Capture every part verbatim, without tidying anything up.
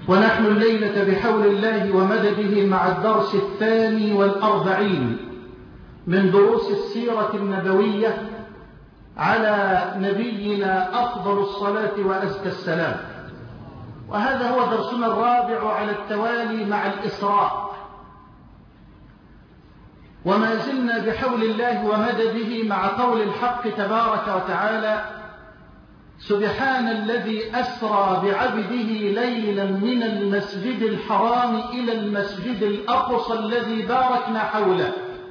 ونحن الليلة بحول الله ومدده مع الدرس الثاني والأربعين من دروس السيرة النبوية على نبينا أفضل الصلاة وأزكى السلام. وهذا هو درسنا الرابع على التوالي مع الإسراء، وما زلنا بحول الله ومدده مع قول الحق تبارك وتعالى: سبحان الذي أسرى بعبده ليلا من المسجد الحرام إلى المسجد الأقصى الذي باركنا حوله.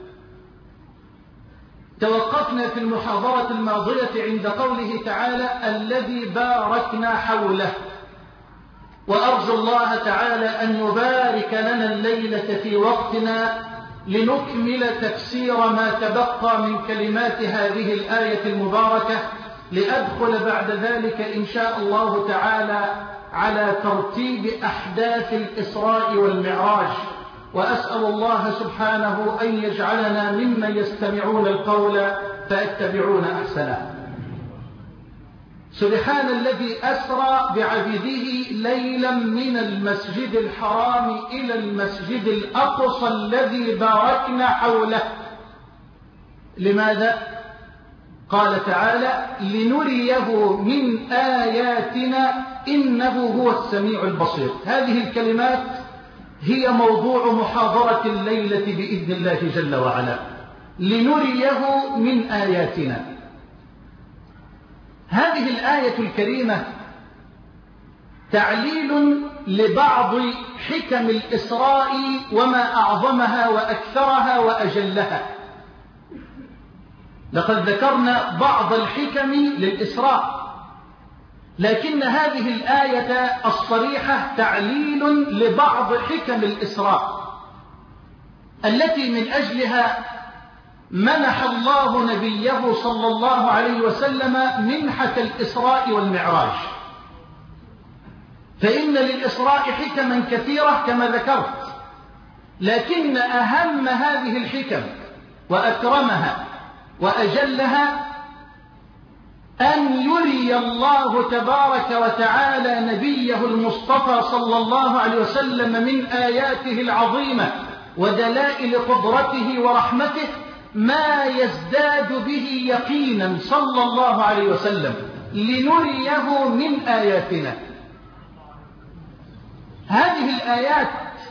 توقفنا في المحاضرة الماضية عند قوله تعالى: الذي باركنا حوله، وأرجو الله تعالى أن يبارك لنا الليلة في وقتنا لنكمل تفسير ما تبقى من كلمات هذه الآية المباركة، لأدخل بعد ذلك إن شاء الله تعالى على ترتيب أحداث الإسراء والمعراج، وأسأل الله سبحانه أن يجعلنا ممن يستمعون القول فيتبعون أحسنه. سبحان الذي أسرى بعبده ليلا من المسجد الحرام إلى المسجد الأقصى الذي باركنا حوله. لماذا؟ قال تعالى: لنريه من آياتنا إنه هو السميع البصير. هذه الكلمات هي موضوع محاضرة الليلة بإذن الله جل وعلا. لنريه من آياتنا. هذه الآية الكريمة تعليل لبعض حكم الإسراء وما أعظمها وأكثرها وأجلها. لقد ذكرنا بعض الحكم للإسراء، لكن هذه الآية الصريحة تعليل لبعض حكم الإسراء التي من أجلها منح الله نبيه صلى الله عليه وسلم منحة الإسراء والمعراج. فإن للإسراء حكما كثيرة كما ذكرت، لكن أهم هذه الحكم وأكرمها وأجلها أن يري الله تبارك وتعالى نبيه المصطفى صلى الله عليه وسلم من آياته العظيمة ودلائل قدرته ورحمته ما يزداد به يقينا صلى الله عليه وسلم، لنريه من آياتنا. هذه الآيات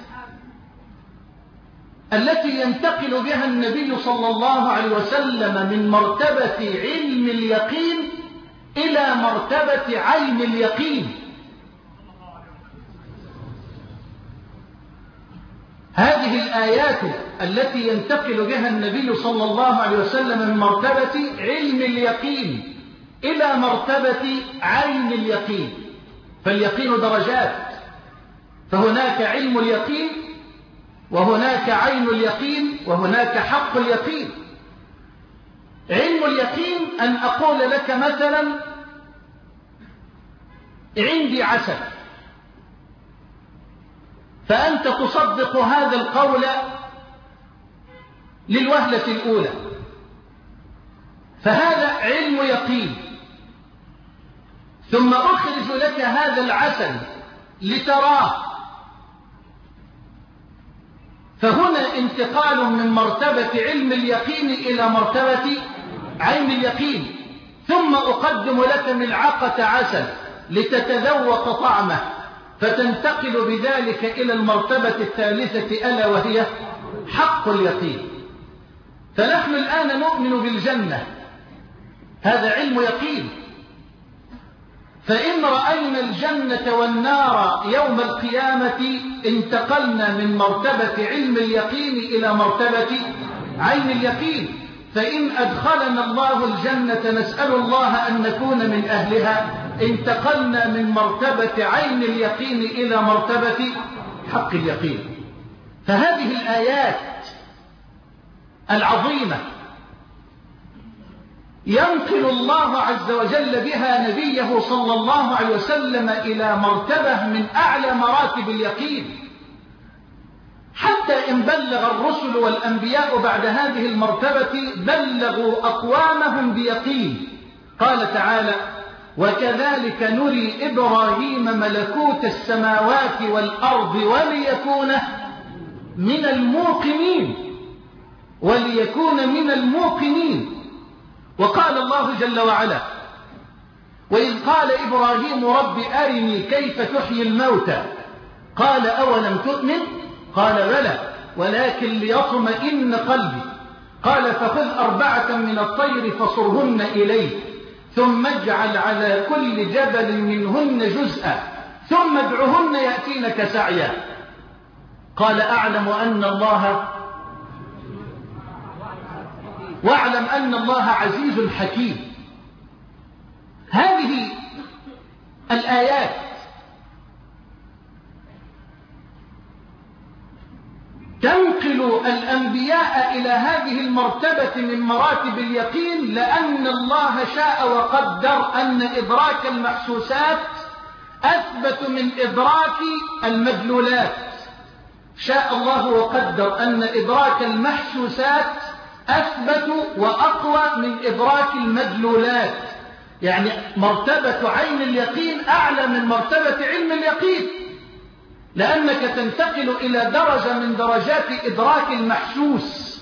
التي ينتقل بها النبي صلى الله عليه وسلم من مرتبة علم اليقين إلى مرتبة عين اليقين. هذه الآيات التي ينتقل بها النبي صلى الله عليه وسلم من مرتبة علم اليقين إلى مرتبة عين اليقين. فاليقين درجات، فهناك علم اليقين، وهناك عين اليقين، وهناك حق اليقين. علم اليقين أن أقول لك مثلا: عندي عسل، فأنت تصدق هذا القول للوهلة الأولى، فهذا علم يقين. ثم أخرج لك هذا العسل لتراه، فهنا انتقال من مرتبة علم اليقين إلى مرتبة عين اليقين. ثم أقدم لك ملعقة عسل لتتذوق طعمه، فتنتقل بذلك إلى المرتبة الثالثة ألا وهي حق اليقين. فنحن الآن نؤمن بالجنة، هذا علم يقين. فإن رأينا الجنة والنار يوم القيامة انتقلنا من مرتبة علم اليقين إلى مرتبة عين اليقين. فإن أدخلنا الله الجنة نسأل الله أن نكون من أهلها، انتقلنا من مرتبة عين اليقين إلى مرتبة حق اليقين. فهذه الآيات العظيمة ينقل الله عز وجل بها نبيه صلى الله عليه وسلم إلى مرتبة من أعلى مراتب اليقين، حتى إن بلغ الرسل والأنبياء بعد هذه المرتبة بلغوا أقوامهم بيقين. قال تعالى: وكذلك نري إبراهيم ملكوت السماوات والأرض وليكون من الموقنين وليكون من الموقنين. وقال الله جل وعلا: وإذ قال إبراهيم رب أرني كيف تحيي الموتى قال أولم تؤمن قال بلى ولكن ليطمئن قلبي قال فخذ أربعة من الطير فصرهن إليك ثم اجعل على كل جبل منهن جزءا ثم ادعهن يأتينك سعيا قال أعلم أن الله واعلم أن الله عزيز حكيم. هذه الآيات تنقل الأنبياء إلى هذه المرتبة من مراتب اليقين، لأن الله شاء وقدر أن إدراك المحسوسات أثبت من إدراك المدلولات. شاء الله وقدر أن إدراك المحسوسات أثبت وأقوى من إدراك المدلولات، يعني مرتبة عين اليقين أعلى من مرتبة علم اليقين، لأنك تنتقل إلى درجة من درجات إدراك المحسوس.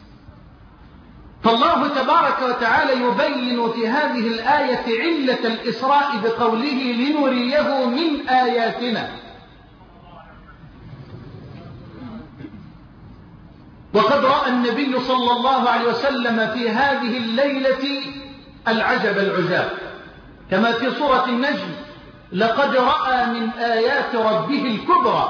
فالله تبارك وتعالى يبين في هذه الآية علة الإسراء بقوله لنريه من آياتنا. وقد رأى النبي صلى الله عليه وسلم في هذه الليلة العجب العجاب، كما في سورة النجم: لقد رأى من آيات ربه الكبرى.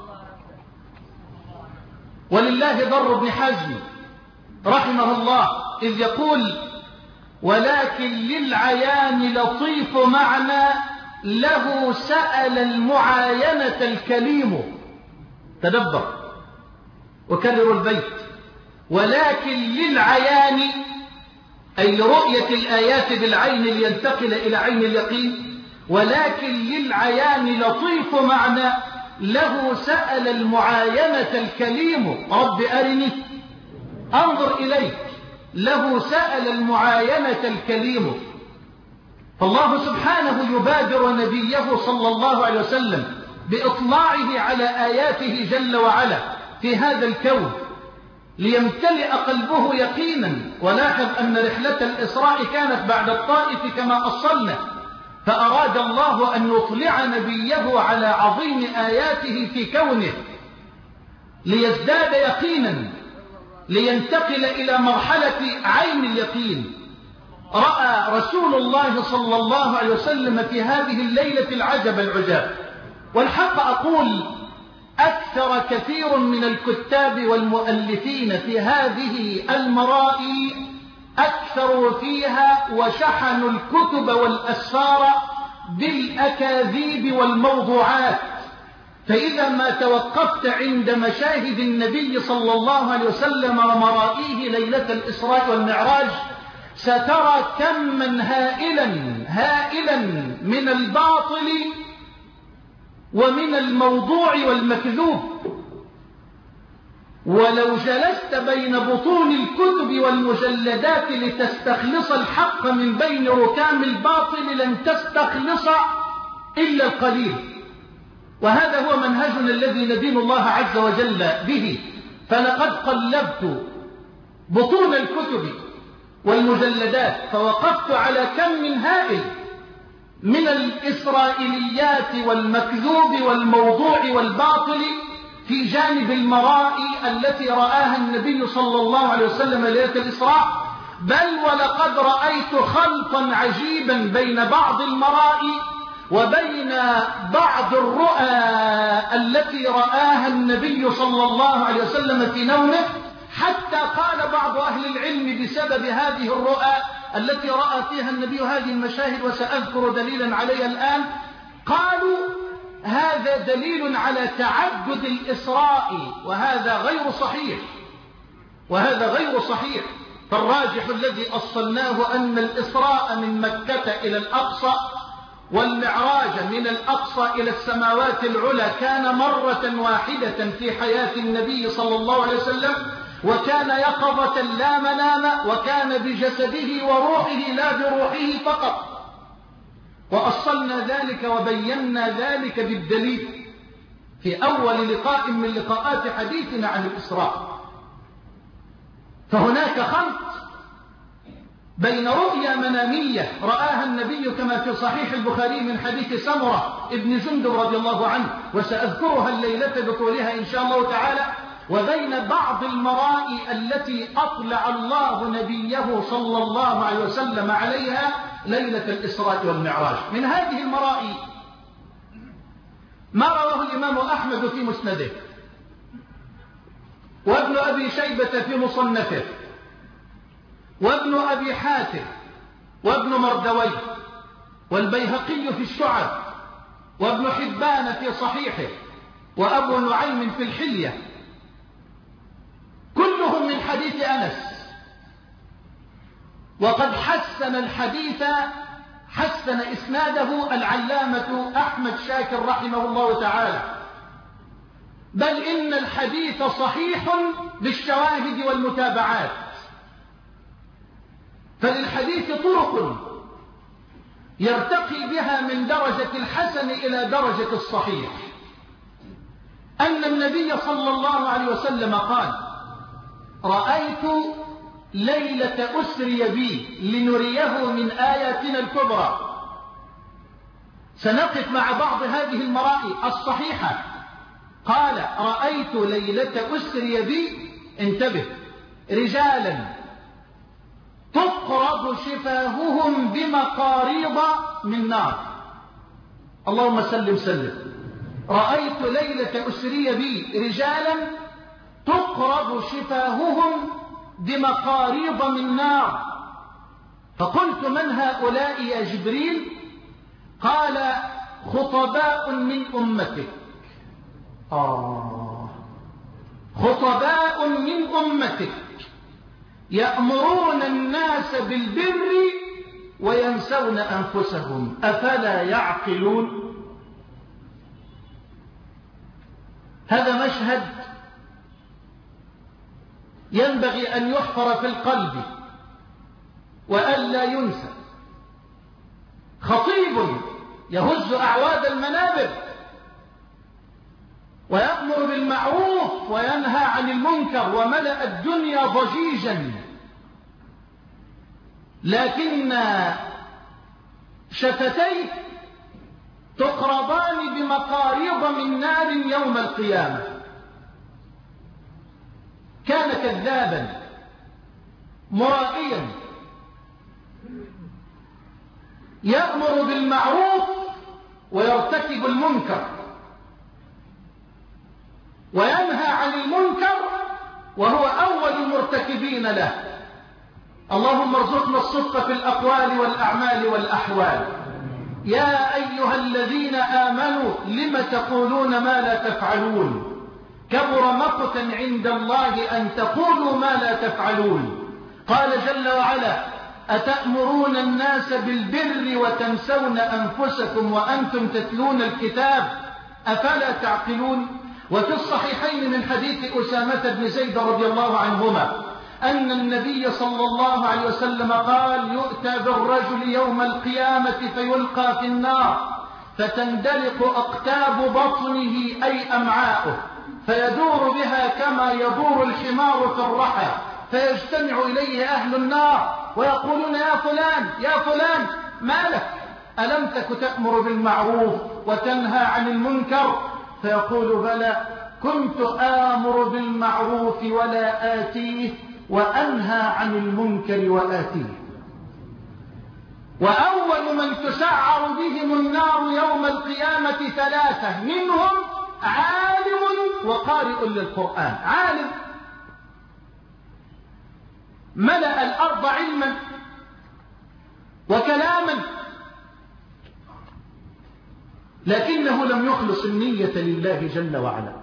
ولله ضر بن حزم رحمه الله إذ يقول: ولكن للعيان لطيف معنى له سأل المعاينة الكليم. تدبر وكرر البيت: ولكن للعيان، أي لرؤية الآيات بالعين لينتقل إلى عين اليقين، ولكن للعيان لطيف معنى له سأل المعاينة الكليم. رب أرني أنظر إليك، له سأل المعاينة الكليم. فالله سبحانه يبادر نبيه صلى الله عليه وسلم بإطلاعه على آياته جل وعلا في هذا الكون ليمتلئ قلبه يقينا. ولاحظ أن رحلة الإسراء كانت بعد الطائف كما أصلنا، فأراد الله أن يطلع نبيه على عظيم آياته في كونه ليزداد يقينا، لينتقل إلى مرحلة عين اليقين. رأى رسول الله صلى الله عليه وسلم في هذه الليلة العجب العجاب. والحق أقول: أكثر كثير من الكتاب والمؤلفين في هذه المرائي أكثروا فيها وشحنوا الكتب والأسفار بالأكاذيب والموضوعات. فإذا ما توقفت عند مشاهد النبي صلى الله عليه وسلم ومرائيه ليلة الإسراء والمعراج سترى كما هائلا هائلا من الباطل ومن الموضوع والمكذوب. ولو جلست بين بطون الكتب والمجلدات لتستخلص الحق من بين ركام الباطل لن تستخلص إلا القليل. وهذا هو منهجنا الذي ندين الله عز وجل به. فلقد قلبت بطون الكتب والمجلدات فوقفت على كم من هائل من الإسرائيليات والمكذوب والموضوع والباطل في جانب المرائي التي رآها النبي صلى الله عليه وسلم ليلة الإسراء. بل ولقد رأيت خلطا عجيبا بين بعض المرائي وبين بعض الرؤى التي رآها النبي صلى الله عليه وسلم في نومه، حتى قال بعض أهل العلم بسبب هذه الرؤى التي رأى فيها النبي هذه المشاهد، وسأذكر دليلا عليها الآن، قالوا هذا دليل على تعدد الإسراء، وهذا غير صحيح وهذا غير صحيح. فالراجح الذي أصلناه أن الإسراء من مكة إلى الأقصى والمعراج من الأقصى إلى السماوات العلى كان مرة واحدة في حياة النبي صلى الله عليه وسلم، وكان يقظة لا منام، وكان بجسده وروحه لا بروحه فقط. وأصلنا ذلك وبينا ذلك بالدليل في أول لقاء من لقاءات حديثنا عن الإسراء. فهناك خلط بين رؤيا منامية رآها النبي كما في صحيح البخاري من حديث سمرة ابن جندب رضي الله عنه، وسأذكرها الليلة بطولها إن شاء الله تعالى، وبين بعض المرائي التي أطلع الله نبيه صلى الله عليه وسلم عليها ليلة الإسراء والمعراج. من هذه المرائي ما رواه الإمام أحمد في مسنده، وابن أبي شيبة في مصنفه، وابن أبي حاتم، وابن مردوي، والبيهقي في الشعب، وابن حبان في صحيحه، وأبو نعيم في الحلية، كلهم من حديث أنس. وقد حسن الحديث حسن إسناده العلامة أحمد شاكر رحمه الله تعالى، بل إن الحديث صحيح بالشواهد والمتابعات. فللحديث طرق يرتقي بها من درجة الحسن إلى درجة الصحيح. أن النبي صلى الله عليه وسلم قال: رأيت ليلة أسري بي لنريه من آياتنا الكبرى. سنقف مع بعض هذه المرائي الصحيحة. قال: رأيت ليلة أسري بي، انتبه، رجالا تقرض شفاههم بمقاريض من نار. اللهم سلم سلم. رأيت ليلة أسري بي رجالا تقرض شفاههم بمقاريض من نار. فقلت: من هؤلاء يا جبريل؟ قال: خطباء من أمتك. آه خطباء من أمتك يأمرون الناس بالبر وينسون أنفسهم أفلا يعقلون. هذا مشهد ينبغي أن يحفر في القلب وألا ينسى. خطيب يهز أعواد المنابر ويأمر بالمعروف وينهى عن المنكر، وملأ الدنيا ضجيجا، لكن شفتيه تقرضان بمقاريض من نار يوم القيامة. كان كذابا مرائيا يأمر بالمعروف ويرتكب المنكر، وينهى عن المنكر وهو أول المرتكبين له. اللهم ارزقنا الصدق في الأقوال والأعمال والأحوال. يا أيها الذين آمنوا لم تقولون ما لا تفعلون كبر مقتا عند الله أن تقولوا ما لا تفعلون. قال جل وعلا: أتأمرون الناس بالبر وتنسون أنفسكم وأنتم تتلون الكتاب أفلا تعقلون. وفي الصحيحين من حديث أسامة بن زيد رضي الله عنهما أن النبي صلى الله عليه وسلم قال: يؤتى بالرجل يوم القيامة فيلقى في النار فتندلق أقتاب بطنه أي أمعاؤه، فيدور بها كما يدور الحمار في الرحى، فيجتمع إليه أهل النار ويقولون: يا فلان يا فلان ما لك؟ ألم تك تأمر بالمعروف وتنهى عن المنكر؟ فيقول: بلى، كنت آمر بالمعروف ولا آتيه وأنهى عن المنكر وآتيه. وأول من تسعر بهم النار يوم القيامة ثلاثة، منهم عالم وقارئ للقرآن. عالم ملأ الأرض علما وكلاما، لكنه لم يخلص النية لله جل وعلا.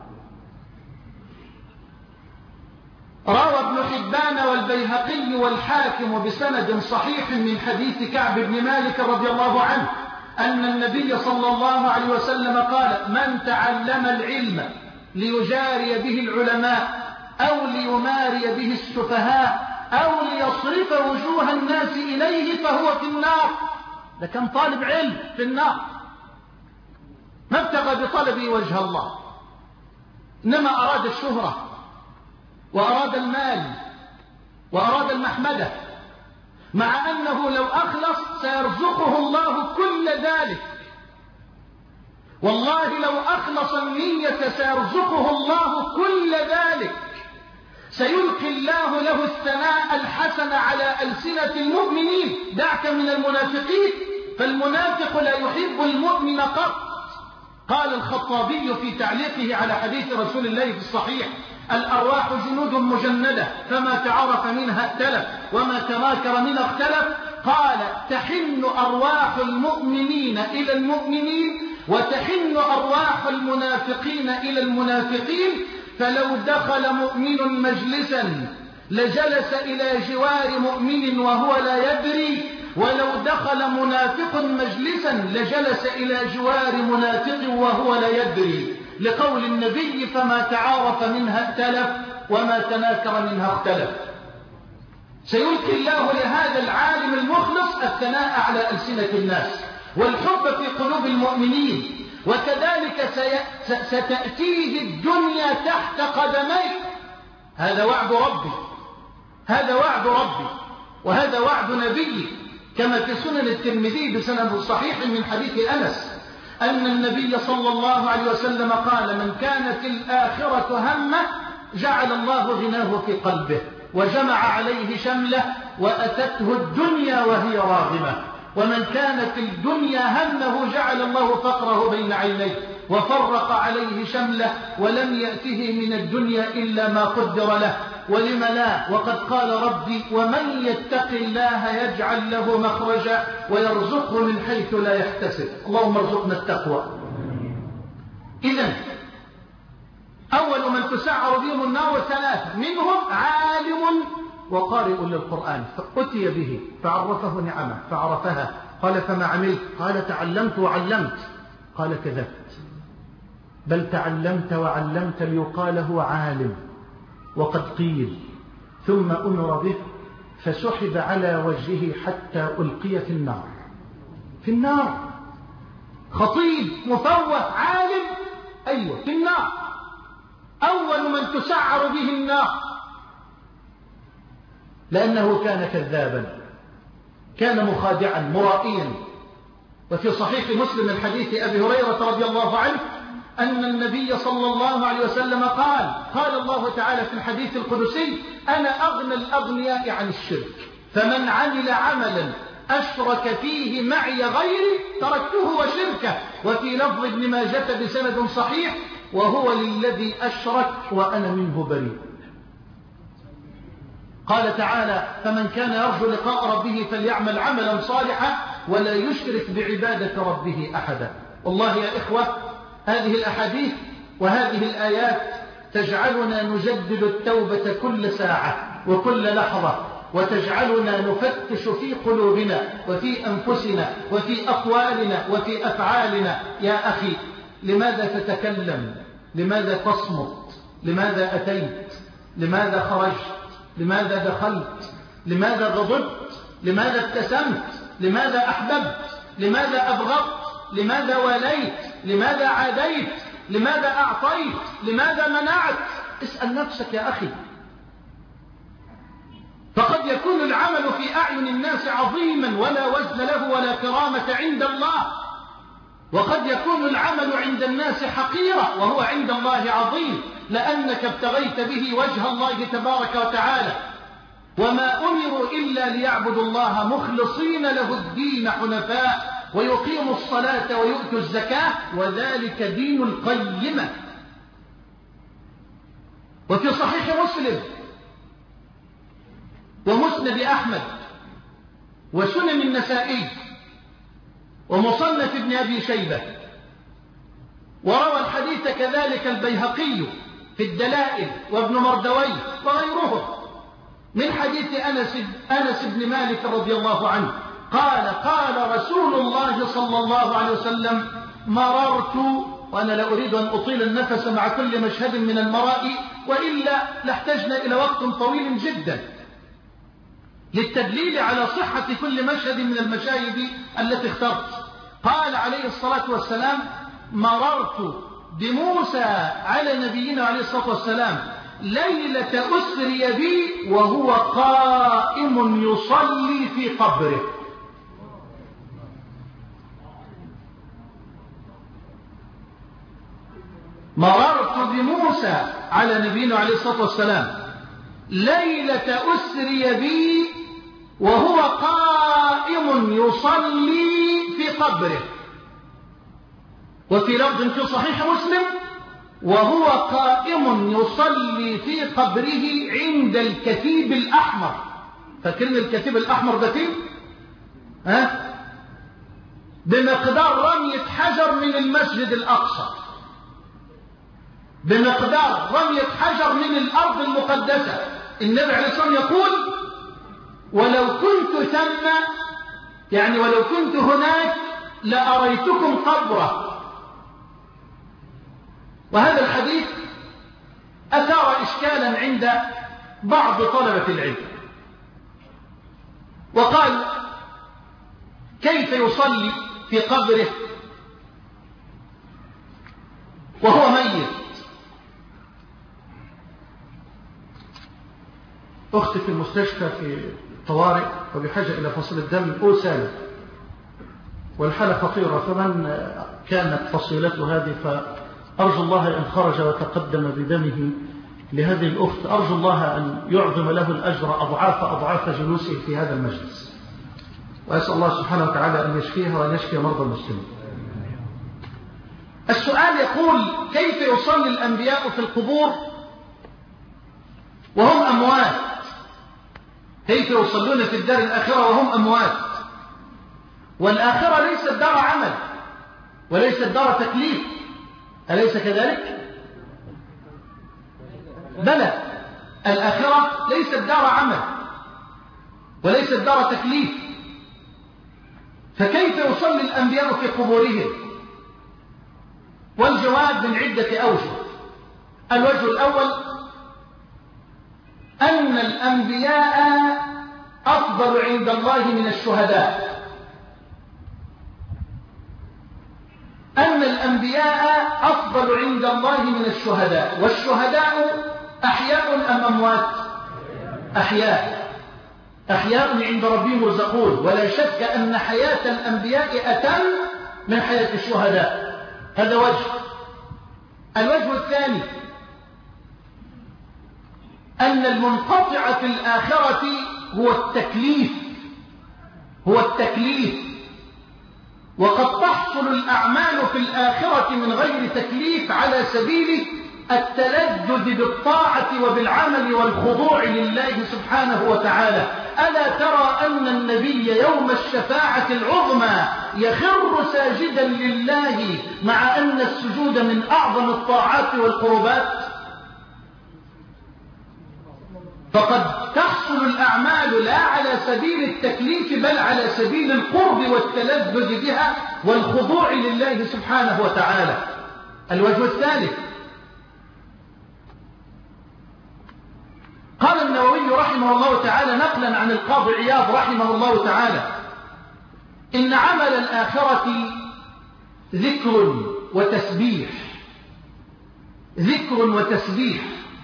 روى ابن حبان والبيهقي والحاكم بسند صحيح من حديث كعب بن مالك رضي الله عنه أن النبي صلى الله عليه وسلم قال: من تعلم العلم ليجاري به العلماء أو ليماري به السفهاء أو ليصرف وجوه الناس إليه فهو في النار. ده كان طالب علم في النار، ما ابتغى بطلبه وجه الله، إنما أراد الشهرة وأراد المال وأراد المحمدة، مع أنه لو أخلص سيرزقه الله كل ذلك. والله لو أخلص النية سيرزقه الله كل ذلك، سيلقي الله له الثناء الحسن على ألسنة المؤمنين. دعك من المنافقين، فالمنافق لا يحب المؤمن قط. قال الخطابي في تعليقه على حديث رسول الله في الصحيح: الأرواح جنود مجندة، فما تعرف منها ائتلف وما تناكر منها اختلف. قال: تحن أرواح المؤمنين إلى المؤمنين، وتحن أرواح المنافقين إلى المنافقين. فلو دخل مؤمن مجلسا لجلس إلى جوار مؤمن وهو لا يدري، ولو دخل منافق مجلسا لجلس إلى جوار منافق وهو لا يدري، لقول النبي: فما تعارف منها ائتلف وما تناكر منها اختلف. سيلقي الله لهذا العالم المخلص الثناء على ألسنة الناس والحب في قلوب المؤمنين، وكذلك ستأتيه الدنيا تحت قدميه. هذا وعد ربي، هذا وعد ربي، وهذا وعد نبي، كما في سنن الترمذي بسند صحيح من حديث أنس أن النبي صلى الله عليه وسلم قال: من كانت الآخرة همه جعل الله غناه في قلبه، وجمع عليه شمله، وأتته الدنيا وهي راغمة. ومن كانت الدنيا همه جعل الله فقره بين عينيه، وفرق عليه شمله، ولم يأته من الدنيا إلا ما قدر له. ولم لا؟ وقد قال ربي: ومن يتق الله يجعل له مخرجا ويرزقه من حيث لا يحتسب. اللهم ارزقنا التقوى. إذن أول من تسعر بهم النار ثلاثة، منهم عالم وقارئ للقرآن، فأتي به فعرفه نعمه فعرفها، قال: فما عملت؟ قال: تعلمت وعلمت. قال: كذبت، بل تعلمت وعلمت ليقال هو عالم. وقد قيل: ثم أمر به فسحب على وجهه حتى ألقي في النار. في النار، خطيب مفوه عالم، أيوة في النار، أول من تسعر به النار، لأنه كان كذابا، كان مخادعا مرائيا. وفي صحيح مسلم من حديث أبي هريرة رضي الله عنه أن النبي صلى الله عليه وسلم قال: قال الله تعالى في الحديث القدسي: أنا أغنى الأغنياء عن الشرك، فمن عمل عملا أشرك فيه معي غيري تركته وشركه. وفي لفظ ابن ماجة بسند صحيح: وهو للذي أشرك وأنا منه بريء. قال تعالى: فمن كان يرجو لقاء ربه فليعمل عملا صالحا ولا يشرك بعبادة ربه أحدا. والله يا إخوة، هذه الأحاديث وهذه الآيات تجعلنا نجدد التوبة كل ساعة وكل لحظة، وتجعلنا نفتش في قلوبنا وفي أنفسنا وفي أقوالنا وفي أفعالنا. يا أخي، لماذا تتكلم؟ لماذا تصمت؟ لماذا أتيت؟ لماذا خرجت؟ لماذا دخلت؟ لماذا غضبت؟ لماذا ابتسمت؟ لماذا أحببت؟ لماذا أبغضت؟ لماذا واليت؟ لماذا عاديت؟ لماذا أعطيت؟ لماذا منعت؟ اسأل نفسك يا أخي. فقد يكون العمل في أعين الناس عظيما ولا وزن له ولا كرامة عند الله، وقد يكون العمل عند الناس حقيرا وهو عند الله عظيم، لأنك ابتغيت به وجه الله تبارك وتعالى. وما أمروا إلا ليعبدوا الله مخلصين له الدين حنفاء ويقيموا الصلاة ويؤتوا الزكاة، وذلك دين القيمة. وفي صحيح مسلم ومسند أحمد وسنن النسائي ومصنف ابن أبي شيبة، وروى الحديث كذلك البيهقي في الدلائل وابن مردوي وغيرهم، من حديث أنس, أنس بن مالك رضي الله عنه قال: قال رسول الله صلى الله عليه وسلم: مررت، وأنا لا أريد أن أطيل النفس مع كل مشهد من المرائي وإلا لاحتجنا إلى وقت طويل جدا. للتدليل على صحة كل مشهد من المشاهد التي اخترت. قال عليه الصلاة والسلام: مررت بموسى على نبينا عليه الصلاة والسلام ليلة أسري بي وهو قائم يصلي في قبره. مررت بموسى على نبينا عليه الصلاة والسلام ليلة أسري بي وهو قائم يصلي في قبره. وفي لفظ في صحيح مسلم: وهو قائم يصلي في قبره عند الكتيب الأحمر. فاكرين الكتيب الأحمر ده فين؟ ها؟ بمقدار رمية حجر من المسجد الأقصى، بمقدار رمية حجر من الأرض المقدسة. النبي عليه الصلاة والسلام يقول: ولو كنت ثم، يعني ولو كنت هناك لأريتكم قبره. وهذا الحديث أثار إشكالا عند بعض طلبة العلم، وقال: كيف يصلي في قبره وهو ميت؟ أختي في المستشفى في الطوارئ وبحاجة إلى فصل الدم أوسالة، والحالة خطيرة، فمن كانت فصيلته هذه فأرجو الله إن خرج وتقدم بدمه لهذه الأخت أرجو الله أن يعظم له الأجر أضعاف أضعاف جلوسه في هذا المجلس، وأسأل الله سبحانه وتعالى أن يشفيها وأن يشفي مرضى المسلمين. السؤال يقول: كيف يصلي الأنبياء في القبور وهم أموات؟ كيف يصلون في الدار الآخرة وهم أموات؟ والآخرة ليست دار عمل وليست دار تكليف، أليس كذلك؟ بلى، الآخرة ليست دار عمل وليست دار تكليف، فكيف يصلي الأنبياء في قبورهم؟ والجواب من عدة أوجه. الوجه الأول: أن الأنبياء أفضل عند الله من الشهداء. أن الأنبياء أفضل عند الله من الشهداء. والشهداء أحياء أم أموات؟ أحياء، أحياء عند ربهم يرزقون. ولا شك أن حياة الأنبياء أتم من حياة الشهداء. هذا وجه. الوجه الثاني: أن المنقطع في الآخرة هو التكليف، هو التكليف. وقد تحصل الأعمال في الآخرة من غير تكليف على سبيل التلذذ بالطاعة وبالعمل والخضوع لله سبحانه وتعالى. ألا ترى أن النبي يوم الشفاعة العظمى يخر ساجدا لله، مع أن السجود من أعظم الطاعات والقربات؟ فقد تحصل الأعمال لا على سبيل التكليف بل على سبيل القرب والتلذذ بها والخضوع لله سبحانه وتعالى. الوجه الثالث: قال النووي رحمه الله تعالى نقلا عن القاضي عياض رحمه الله تعالى: إن عمل الآخرة ذكر وتسبيح، ذكر وتسبيح،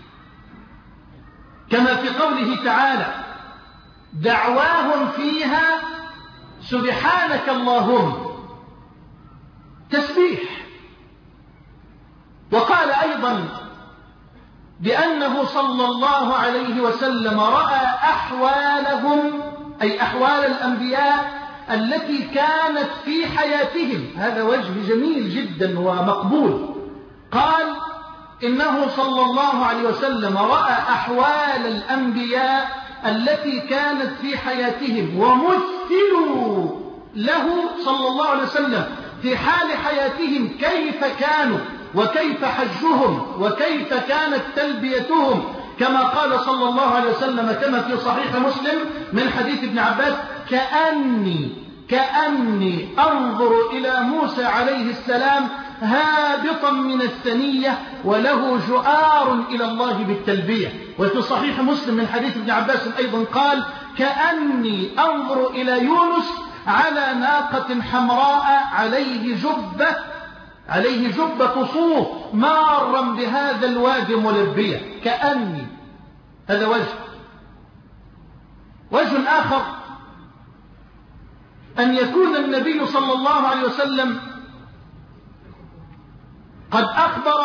كما في قوله تعالى: دعواهم فيها سبحانك اللهم، تسبيح. وقال أيضا بأنه صلى الله عليه وسلم رأى أحوالهم، أي أحوال الأنبياء التي كانت في حياتهم. هذا وجه جميل جدا ومقبول. قال إنه صلى الله عليه وسلم رأى أحوال الأنبياء التي كانت في حياتهم ومثلوا له صلى الله عليه وسلم في حال حياتهم كيف كانوا وكيف حجهم وكيف كانت تلبيتهم، كما قال صلى الله عليه وسلم كما في صحيح مسلم من حديث ابن عباس: كأني كأني أنظر إلى موسى عليه السلام هابطا من الثنية وله جؤار إلى الله بالتلبية. وفي صحيح مسلم من حديث ابن عباس أيضا قال: كأني أنظر إلى يونس على ناقة حمراء عليه جبة عليه جبة صوف مارا بهذا الوادي ملبية، كأني. هذا وجه. وجه آخر أن يكون النبي صلى الله عليه وسلم قد أخبر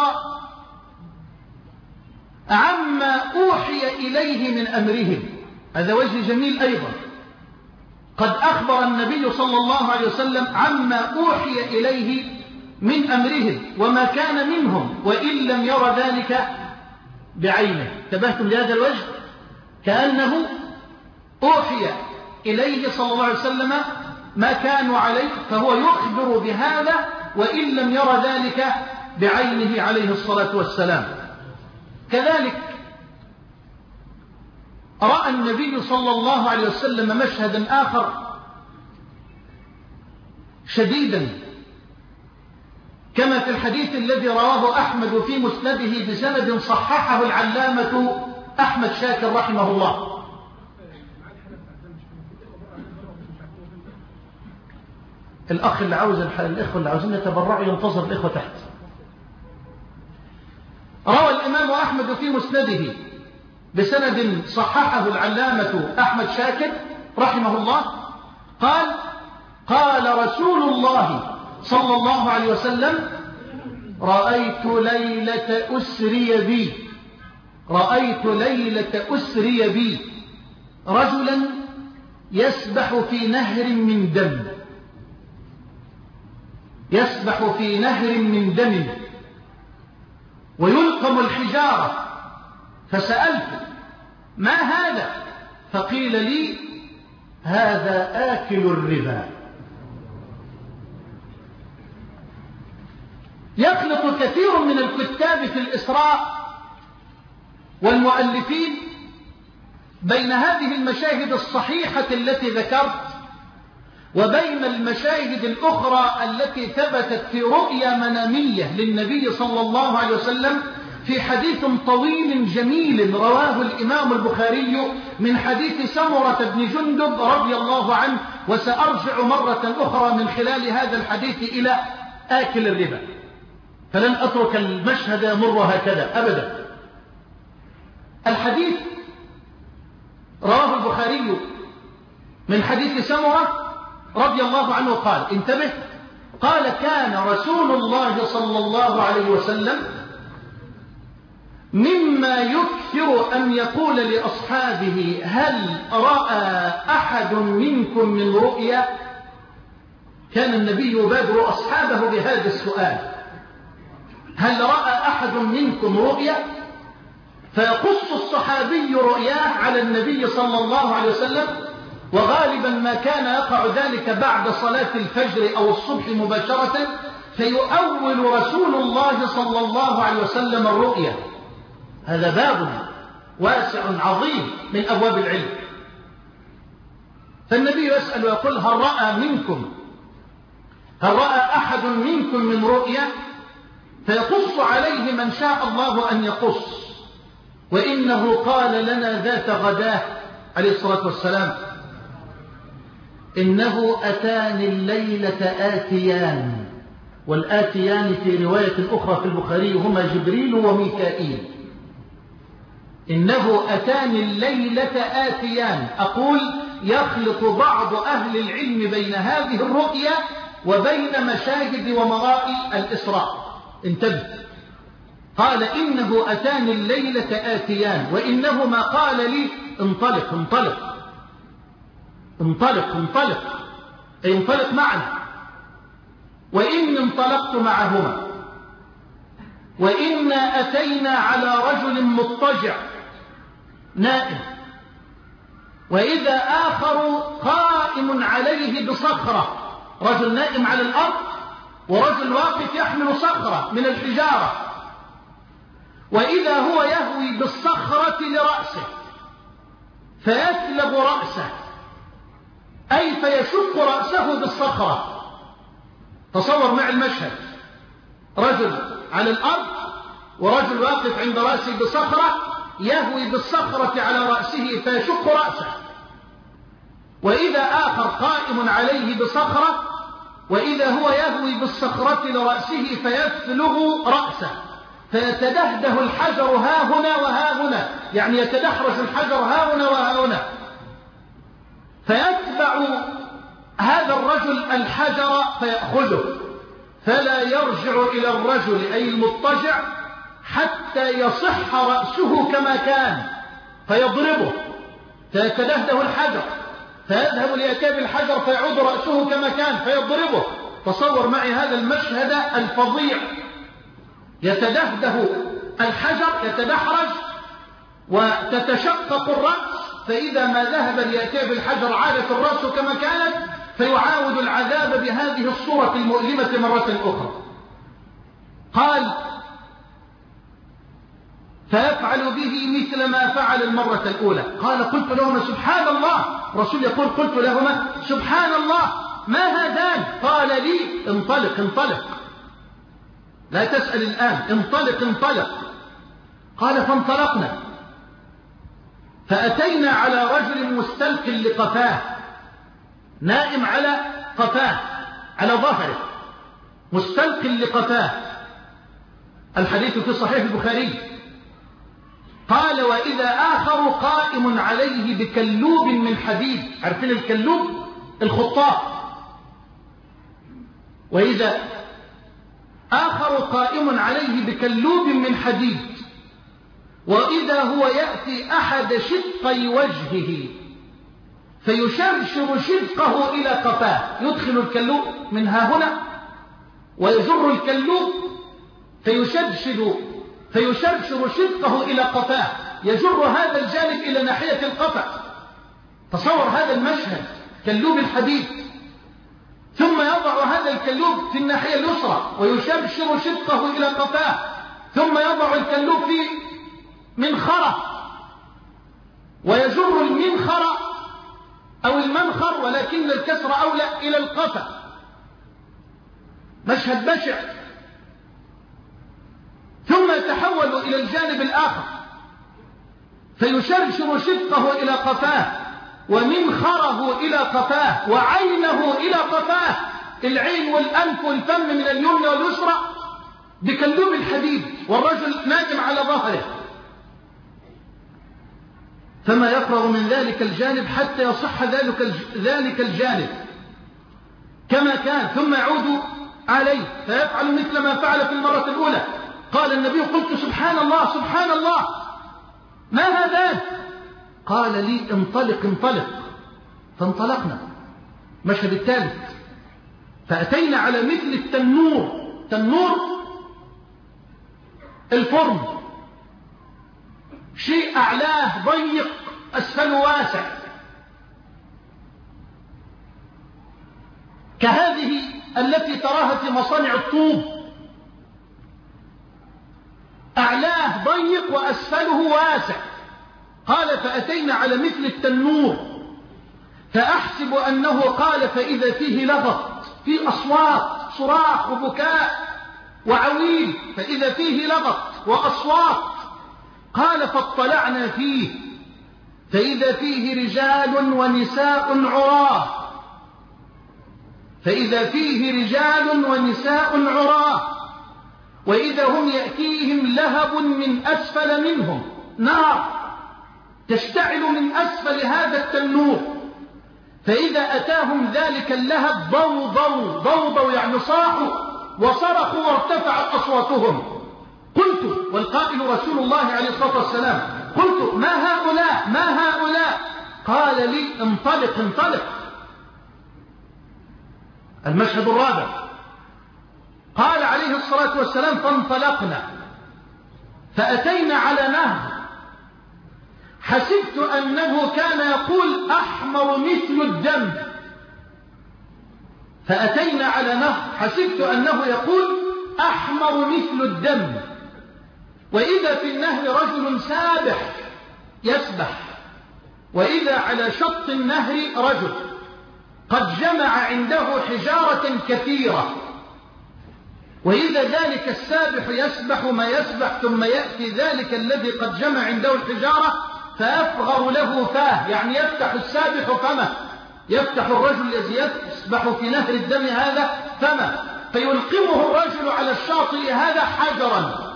عما أوحي إليه من أمرهم. هذا وجه جميل أيضا. قد أخبر النبي صلى الله عليه وسلم عما أوحي إليه من أمرهم وما كان منهم وإن لم ير ذلك بعينه. انتبهتم لهذا الوجه؟ كأنه أوحي إليه صلى الله عليه وسلم ما كانوا عليه، فهو يخبر بهذا وإن لم ير ذلك بعينه عليه الصلاة والسلام. كذلك رأى النبي صلى الله عليه وسلم مشهدا آخر شديدا كما في الحديث الذي رواه أحمد في مسنده بسند صححه العلامة أحمد شاكر رحمه الله. الأخ اللي عاوز الإخوة اللي عاوزين يتبرعوا ينتظر الإخوة تحت. روى الإمام أحمد في مسنده بسند صححه العلامة أحمد شاكر رحمه الله قال: قال رسول الله صلى الله عليه وسلم: رأيت ليلة أسري بي رأيت ليلة أسري بي رجلا يسبح في نهر من دم يسبح في نهر من دم ويلقم الحجارة، فسألت: ما هذا؟ فقيل لي: هذا آكل الربا. يخلط كثير من الكتاب في الإسراء والمؤلفين بين هذه المشاهد الصحيحة التي ذكرت وبين المشاهد الأخرى التي ثبتت في رؤيا منامية للنبي صلى الله عليه وسلم في حديث طويل جميل رواه الإمام البخاري من حديث سمرة بن جندب رضي الله عنه، وسأرجع مرة أخرى من خلال هذا الحديث إلى آكل الربا، فلن أترك المشهد يمر هكذا أبدا. الحديث رواه البخاري من حديث سمرة رضي الله عنه قال: انتبه، قال: كان رسول الله صلى الله عليه وسلم مما يكثر أن يقول لأصحابه: هل رأى أحد منكم من رؤيا؟ كان النبي يبادر أصحابه بهذا السؤال: هل رأى أحد منكم رؤيا؟ فيقص الصحابي رؤياه على النبي صلى الله عليه وسلم، وغالبا ما كان يقع ذلك بعد صلاة الفجر أو الصبح مباشرة، فيؤول رسول الله صلى الله عليه وسلم الرؤيا. هذا باب واسع عظيم من أبواب العلم. فالنبي يسأل ويقول: هل رأى منكم هل رأى أحد منكم من رؤيا؟ فيقص عليه من شاء الله أن يقص. وإنه قال لنا ذات غداه عليه الصلاة والسلام: إنه أتاني الليلة آتيان، والآتيان في رواية أخرى في البخاري هما جبريل وميكائيل. إنه أتاني الليلة آتيان. أقول: يخلط بعض أهل العلم بين هذه الرؤيا وبين مشاهد ومرائي الإسراء. انتبه، قال: إنه أتاني الليلة آتيان، وإنهما قال لي: انطلق انطلق انطلق انطلق أي انطلق معنا. وإني انطلقت معهما، وإنا أتينا على رجل مضطجع نائم، وإذا آخر قائم عليه بصخرة. رجل نائم على الأرض ورجل واقف يحمل صخرة من الحجارة، وإذا هو يهوي بالصخرة لرأسه فيثلب رأسه، أي فيشق رأسه بالصخرة. تصور مع المشهد: رجل على الأرض ورجل واقف عند رأسه بصخرة يهوي بالصخرة على رأسه فيشق رأسه. وإذا آخر قائم عليه بصخرة، وإذا هو يهوي بالصخرة لرأسه فيفلغ رأسه، فيتدهده الحجر ها هنا وها هنا، يعني يتدحرج الحجر ها هنا وها هنا، فيتبع هذا الرجل الحجر فيأخذه، فلا يرجع إلى الرجل أي المضطجع حتى يصح رأسه كما كان، فيضربه، فيتدهده الحجر، فيذهب ليتابع الحجر فيعود رأسه كما كان فيضربه. تصور معي هذا المشهد الفظيع، يتدهده الحجر يتدحرج وتتشقق الرأس، فإذا ما ذهب ليتابع الحجر عادت الرأس كما كانت، فيعاود العذاب بهذه الصورة المؤلمة مرة أخرى. قال فيفعل به مثل ما فعل المرة الأولى. قال قلت لهما سبحان الله، رسول يقول قلت لهما سبحان الله ما هذان؟ قال لي انطلق انطلق، لا تسأل الآن، انطلق انطلق. قال فانطلقنا، فأتينا على رجل مستلق لقفاه، نائم على قفاه على ظهره مستلق لقفاه، الحديث في صحيح البخاري. قال وإذا آخر قائم عليه بكلوب من حديد، عارفين الكلوب؟ الخطاف. وإذا آخر قائم عليه بكلوب من حديد، وإذا هو يأتي أحد شقي وجهه فيشرشر شدقه إلى قفاه، يدخل الكلوب من ها هنا ويجر الكلوب فيشدشد فيشرشر شدقه إلى قفاه، يجر هذا الجانب إلى ناحية القفا. تصور هذا المشهد، كلوب الحديد، ثم يضع هذا الكلوب في الناحية اليسرى ويشرشر شدقه إلى قفاه، ثم يضع الكلوب في منخرة ويجر المنخر أو المنخر ولكن الكسر أولى إلى القفا. مشهد بشع. ثم يتحول إلى الجانب الآخر فيشرشر شدقه إلى قفاه ومنخره إلى قفاه وعينه إلى قفاه، العين والأنف والفم من اليمنى واليسرى بكلوب الحديد، والرجل نائم على ظهره، فما يفرغ من ذلك الجانب حتى يصح ذلك ذلك الجانب كما كان، ثم يعود عليه فيفعل مثل ما فعل في المرة الأولى. قال النبي قلت سبحان الله سبحان الله ما هذا؟ قال لي انطلق انطلق، فانطلقنا. مشهد الثالث، فأتينا على مثل التنور، تنور الفرن، شيء أعلاه ضيق أسفله واسع، كهذه التي تراها في مصانع الطوب، أعلاه ضيق وأسفله واسع. قال فأتينا على مثل التنور فأحسب أنه قال فإذا فيه لغط، فيه أصوات صراخ وبكاء وعويل، فإذا فيه لغط وأصوات. قال فاطلعنا فيه فإذا فيه رجال ونساء عراه، فإذا فيه رجال ونساء عراه، وإذا هم يأتيهم لهب من أسفل منهم، نار تشتعل من أسفل هذا التنور، فإذا أتاهم ذلك اللهب ضوضوا ضوضوا يعني صاحوا وصرخوا وارتفعت أصواتهم. قلت، والقائل رسول الله عليه الصلاة والسلام، قلت ما هؤلاء ما هؤلاء؟ قال لي انطلق انطلق. المشهد الرابع، قال عليه الصلاة والسلام فانطلقنا فأتينا على نهر، حسبت أنه كان يقول أحمر مثل الدم، فأتينا على نهر حسبت أنه يقول أحمر مثل الدم، وإذا في النهر رجل سابح يسبح، وإذا على شط النهر رجل قد جمع عنده حجارة كثيرة، وإذا ذلك السابح يسبح ما يسبح، ثم يأتي ذلك الذي قد جمع عنده الحجارة فيفغر له فاه، يعني يفتح السابح فمه يفتح الرجل الذي يسبح في نهر الدم هذا فمه، فيلقمه الرجل على الشاطئ هذا حجرا،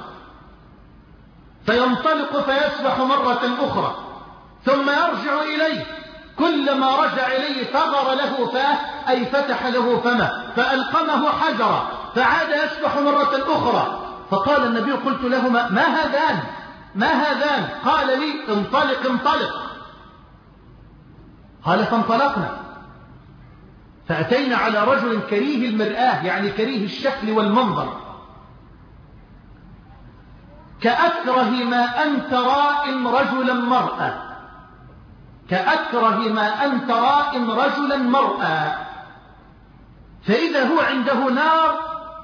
فينطلق فيسبح مرة أخرى، ثم يرجع إليه، كلما رجع إليه ثغر له فاه، أي فتح له فمه، فألقمه حجرا، فعاد يسبح مرة أخرى. فقال النبي: قلت لهما: ما هذان ما هذان؟ قال لي: انطلق انطلق. قال: فانطلقنا، فأتينا على رجل كريه المرآة، يعني كريه الشكل والمنظر، كأكره ما أنت رائم رجلا مرأة، كأكره ما أنت رائم رجلا مرأة. فإذا هو عنده نار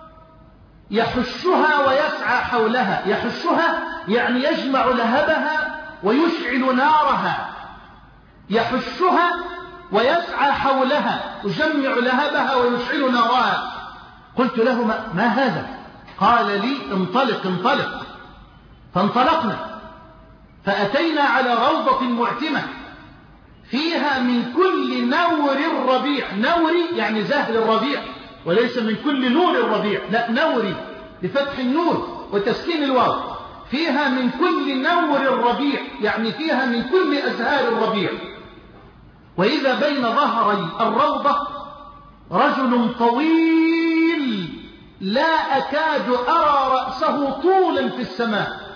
يحشها ويسعى حولها، يحشها يعني يجمع لهبها ويشعل نارها، يحشها ويسعى حولها، يجمع لهبها ويشعل نارها. قلت له: ما, ما هذا؟ قال لي: انطلق انطلق. فانطلقنا، فأتينا على روضة معتمة فيها من كل نور الربيع، نوري يعني زهر الربيع، وليس من كل نور الربيع، لا، نوري بفتح النور وتسكين الواو، فيها من كل نور الربيع يعني فيها من كل أزهار الربيع. وإذا بين ظهري الروضة رجل طويل لا أكاد أرى رأسه طولا في السماء،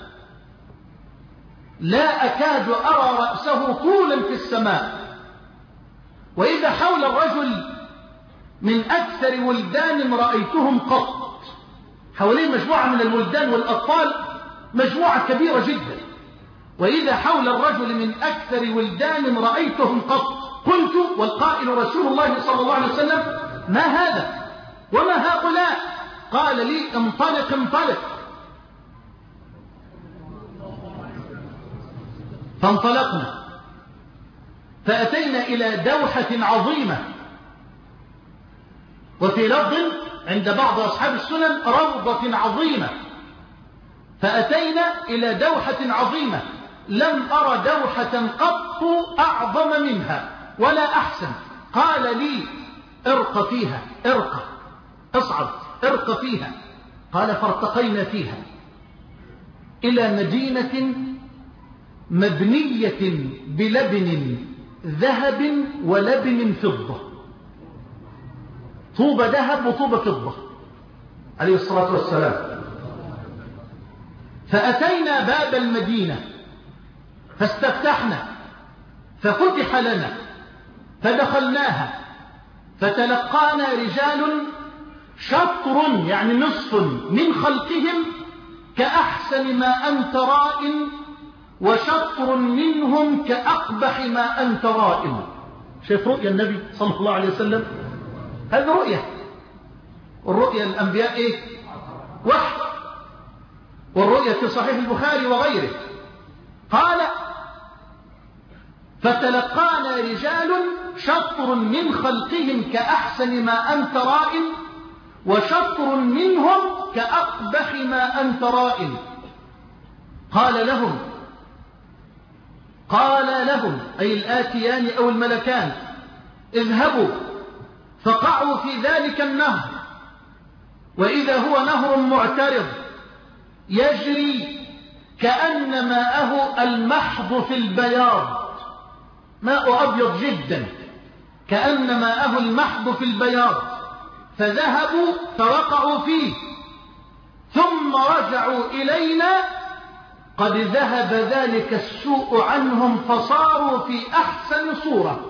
لا أكاد أرى رأسه طولا في السماء. وإذا حول الرجل من أكثر ولدان رأيتهم قط، حواليه مجموعة من الولدان والأطفال، مجموعة كبيرة جدا. وإذا حول الرجل من أكثر ولدان رأيتهم قط. قلت: والقائل رسول الله صلى الله عليه وسلم: ما هذا وما هؤلاء؟ قال لي: انطلق انطلق. فانطلقنا، فأتينا إلى دوحة عظيمة، وفي لفظ عند بعض أصحاب السنن روضة عظيمة. فأتينا إلى دوحة عظيمة لم أرى دوحة قط أعظم منها ولا أحسن. قال لي: ارق فيها، ارق، اصعد، ارق فيها. قال: فارتقينا فيها إلى مدينة مبنية بلبن ذهب ولبن فضة، طوبة ذهب وطوبة فضة عليه الصلاة والسلام. فأتينا باب المدينة فاستفتحنا، ففتح لنا، فدخلناها، فتلقانا رجال شطر يعني نصف من خلقهم كأحسن ما أنت رائم، وشطر منهم كأقبح ما أنت رائم. شايف رؤيا النبي صلى الله عليه وسلم؟ هذه رؤيا، والرؤيا الأنبياء إيه؟ وحي، والرؤيا في صحيح البخاري وغيره. قال: فتلقانا رجال شطر من خلقهم كأحسن ما أنت رائم، وشطر منهم كأقبح ما أنت رائم. قال لهم قال لهم أي الآتيان أو الملكان: اذهبوا فقعوا في ذلك النهر، وإذا هو نهر معترض يجري كأن ماءه المحض في البياض، ماء أبيض جدا كأن ماءه المحض في البياض. فذهبوا فوقعوا فيه، ثم رجعوا إلينا قد ذهب ذلك السوء عنهم، فصاروا في أحسن صورة.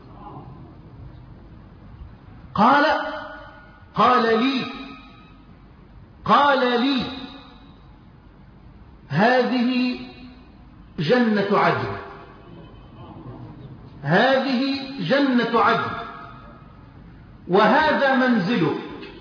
قال قال لي قال لي هذه جنة عدن، هذه جنة عدن، وهذا منزله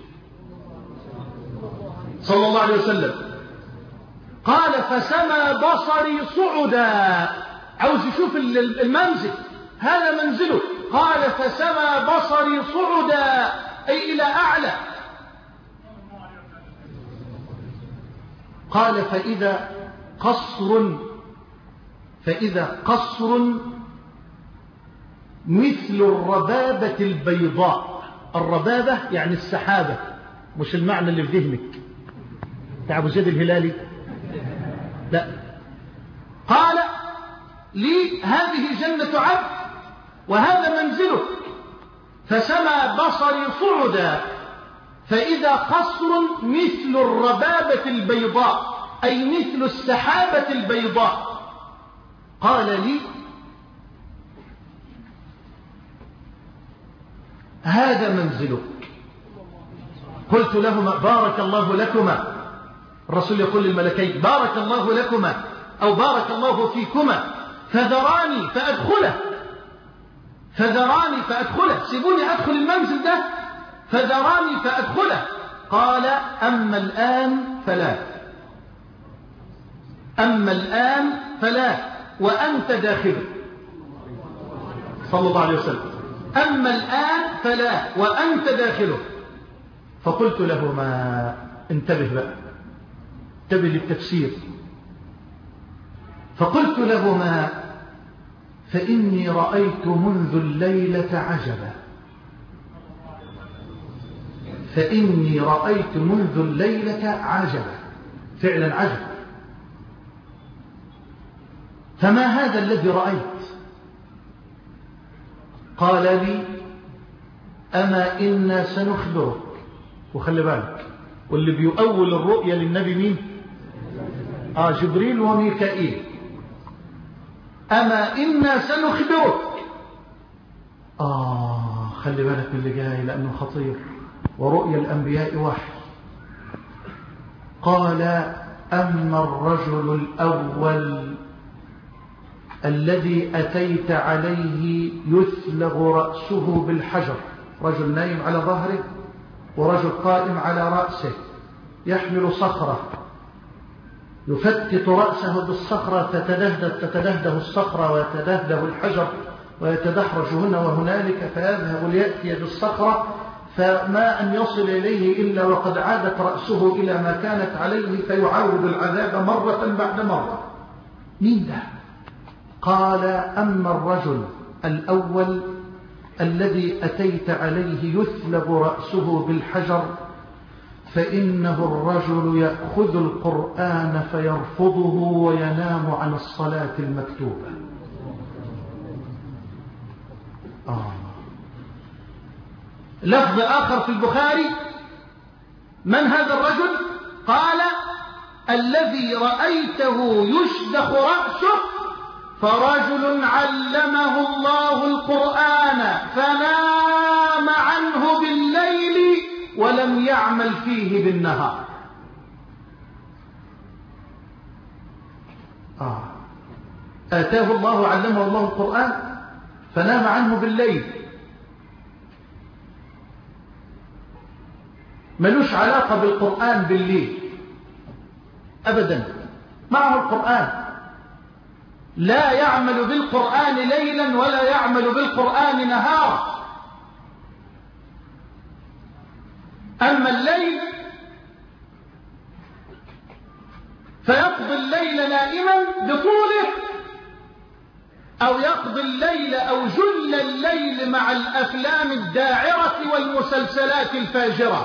صلى الله عليه وسلم. قال: فسمى بصري صعدا، عاوز يشوف المنزل، هذا منزله. قال: فسمى بصري صعدا أي إلى أعلى. قال: فإذا قصر فإذا قصر مثل الربابة البيضاء. الربابة يعني السحابة، مش المعنى اللي في ذهنك بتاع أبو زيد الهلالي، لا. قال لي هذه جنة عبد وهذا منزلك، فسمى بصري صعدا فإذا قصر مثل الربابة البيضاء، أي مثل السحابة البيضاء. قال لي هذا منزلك. قلت لهما بارك الله لكما. الرسول يقول للملكين بارك الله لكما أو بارك الله فيكما، فذراني فأدخله فذراني فأدخله سيبوني أدخل المنزل ده، فذراني فأدخله. قال أما الآن فلا، أما الآن فلا وأنت داخل، صلى الله عليه وسلم. أما الآن فلا وأنت داخله. فقلت له ما انتبه بقى، انتبه للتفسير. فقلت له ما فإني رأيت منذ الليلة عجبا، فإني رأيت منذ الليلة عجبا، فعلا عجب. فما هذا الذي رأيت؟ قال لي أما إنا سنخبرك. وخلي بالك، واللي بيؤول الرؤيا للنبي مين؟ آه جبريل وميكائيل. أما إنا سنخبرك. آه خلي بالك من اللي جاي لأنه خطير، ورؤيا الأنبياء وحي. قال أما الرجل الأول الذي أتيت عليه يثلغ رأسه بالحجر، رجل نايم على ظهره ورجل قائم على رأسه يحمل صخرة، يفتت رأسه بالصخرة، تتدهده, تتدهده الصخرة ويتدهده الحجر ويتدحرج هنا وهنالك، فيذهب ليأتي بالصخرة، فما أن يصل إليه إلا وقد عادت رأسه إلى ما كانت عليه، فيعاود العذاب مرة بعد مرة. مين ده؟ قال أما الرجل الأول الذي أتيت عليه يثلب رأسه بالحجر فإنه الرجل يأخذ القرآن فيرفضه وينام عن الصلاة المكتوبة. آه. لفظ آخر في البخاري من هذا الرجل؟ قال الذي رأيته يشدخ رأسه فرجل علمه الله القرآن فنام عنه بالليل ولم يعمل فيه بالنهار. آه. آتاه الله علمه الله القرآن فنام عنه بالليل، ملوش علاقة بالقرآن بالليل أبدا، معه القرآن، لا يعمل بالقرآن ليلا ولا يعمل بالقرآن نهارا. أما الليل فيقضي الليل نائما بطوله، أو يقضي الليل أو جل الليل مع الأفلام الداعرة والمسلسلات الفاجرة.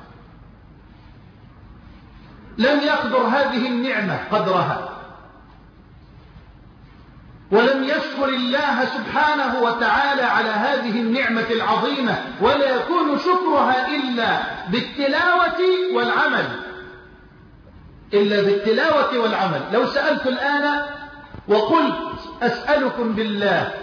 لم يقدر هذه النعمة قدرها، ولم يشكر الله سبحانه وتعالى على هذه النعمة العظيمة، ولا يكون شكرها إلا بالتلاوة والعمل، إلا بالتلاوة والعمل. لو سألت الآن وقلت أسألكم بالله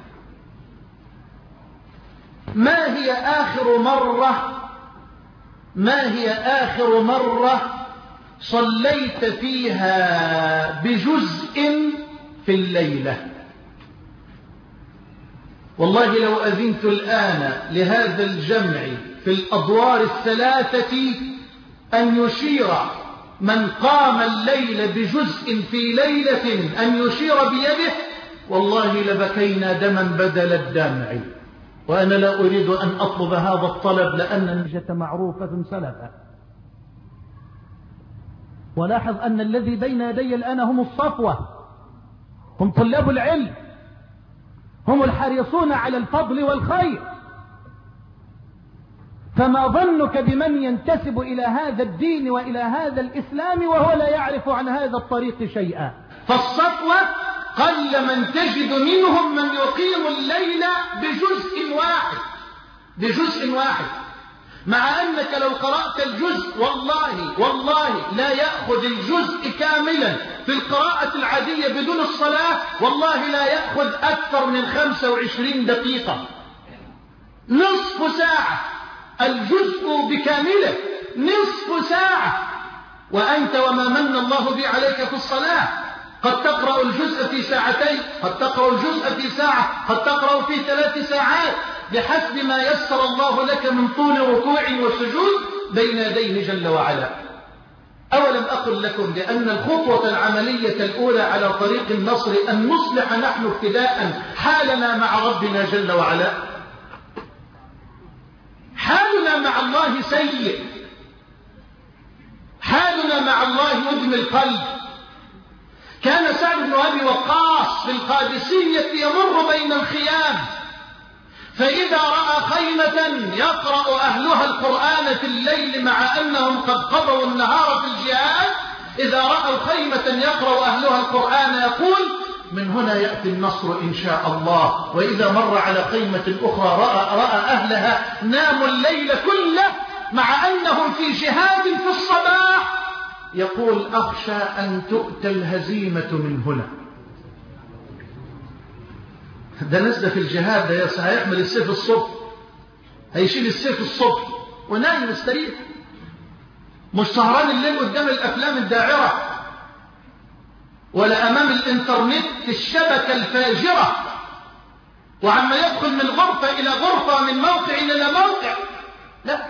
ما هي آخر مرة ما هي آخر مرة صليت فيها بجزء في الليلة؟ والله لو أذنت الآن لهذا الجمع في الأدوار الثلاثة أن يشير من قام الليل بجزء في ليلة أن يشير بيده، والله لبكينا دما بدل الدمع. وأنا لا أريد أن أطلب هذا الطلب لأن النجة معروفة سلفا. ولاحظ أن الذي بين يدي الآن هم الصفوة، هم طلاب العلم، هم الحريصون على الفضل والخير. فما ظنك بمن ينتسب إلى هذا الدين وإلى هذا الإسلام وهو لا يعرف عن هذا الطريق شيئا؟ فالصفوة قل من تجد منهم من يقيم الليل بجزء واحد بجزء واحد مع أنك لو قرأت الجزء والله والله لا يأخذ الجزء كاملا في القراءة العادية بدون الصلاة، والله لا يأخذ أكثر من خمسة وعشرين دقيقة، نصف ساعة الجزء بكامله، نصف ساعة، وأنت وما من الله به عليك في الصلاة قد تقرأ الجزء في ساعتين، قد تقرأ الجزء في ساعة، قد تقرأ في ثلاث ساعات بحسب ما يسر الله لك من طول ركوع وسجود بين يديه جل وعلا. أولم أقل لكم بأن الخطوة العملية الأولى على طريق النصر أن نصلح نحن ابتداء حالنا مع ربنا جل وعلا؟ حالنا مع الله سيء، حالنا مع الله يدمي القلب. كان سعد بن أبي وقاص في القادسية يمر بين الخيام، فإذا رأى خيمة يقرأ أهلها القرآن في الليل مع أنهم قد قضوا النهار في الجهاد، إذا رأوا خيمة يقرأ أهلها القرآن يقول من هنا يأتي النصر إن شاء الله. وإذا مر على خيمة أخرى رأى, رأى أهلها ناموا الليل كله مع أنهم في جهاد في الصباح، يقول أخشى أن تؤتى الهزيمة من هنا. ده نزل في الجهاد، ده هيحمل السيف الصبح، هيشيل السيف الصبح ونايم مستريح، مش سهران الليل قدام الأفلام الداعرة ولا أمام الإنترنت الشبكة الفاجرة، وعما يدخل من غرفة إلى غرفة من موقع إلى موقع. لا،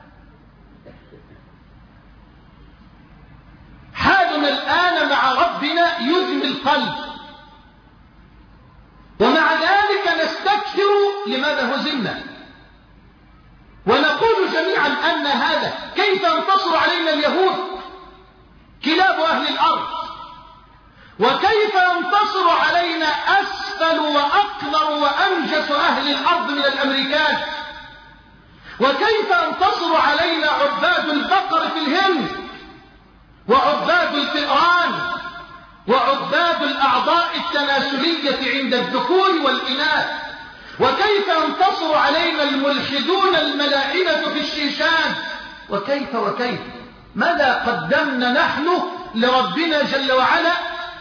حالنا الآن مع ربنا يدمي القلب، ومع ذلك نستكثر لماذا هزمنا، ونقول جميعا أن هذا كيف ينتصر علينا اليهود كلاب أهل الأرض، وكيف ينتصر علينا أسفل وأقدر وأنجس أهل الأرض من الأمريكان، وكيف ينتصر علينا عباد البقر في الهند وعباد الفئران وعباد الأعضاء التناسلية عند الذكور والإناث، وكيف ينتصر علينا الملحدون الملاعنة في الشيشان، وكيف وكيف. ماذا قدمنا نحن لربنا جل وعلا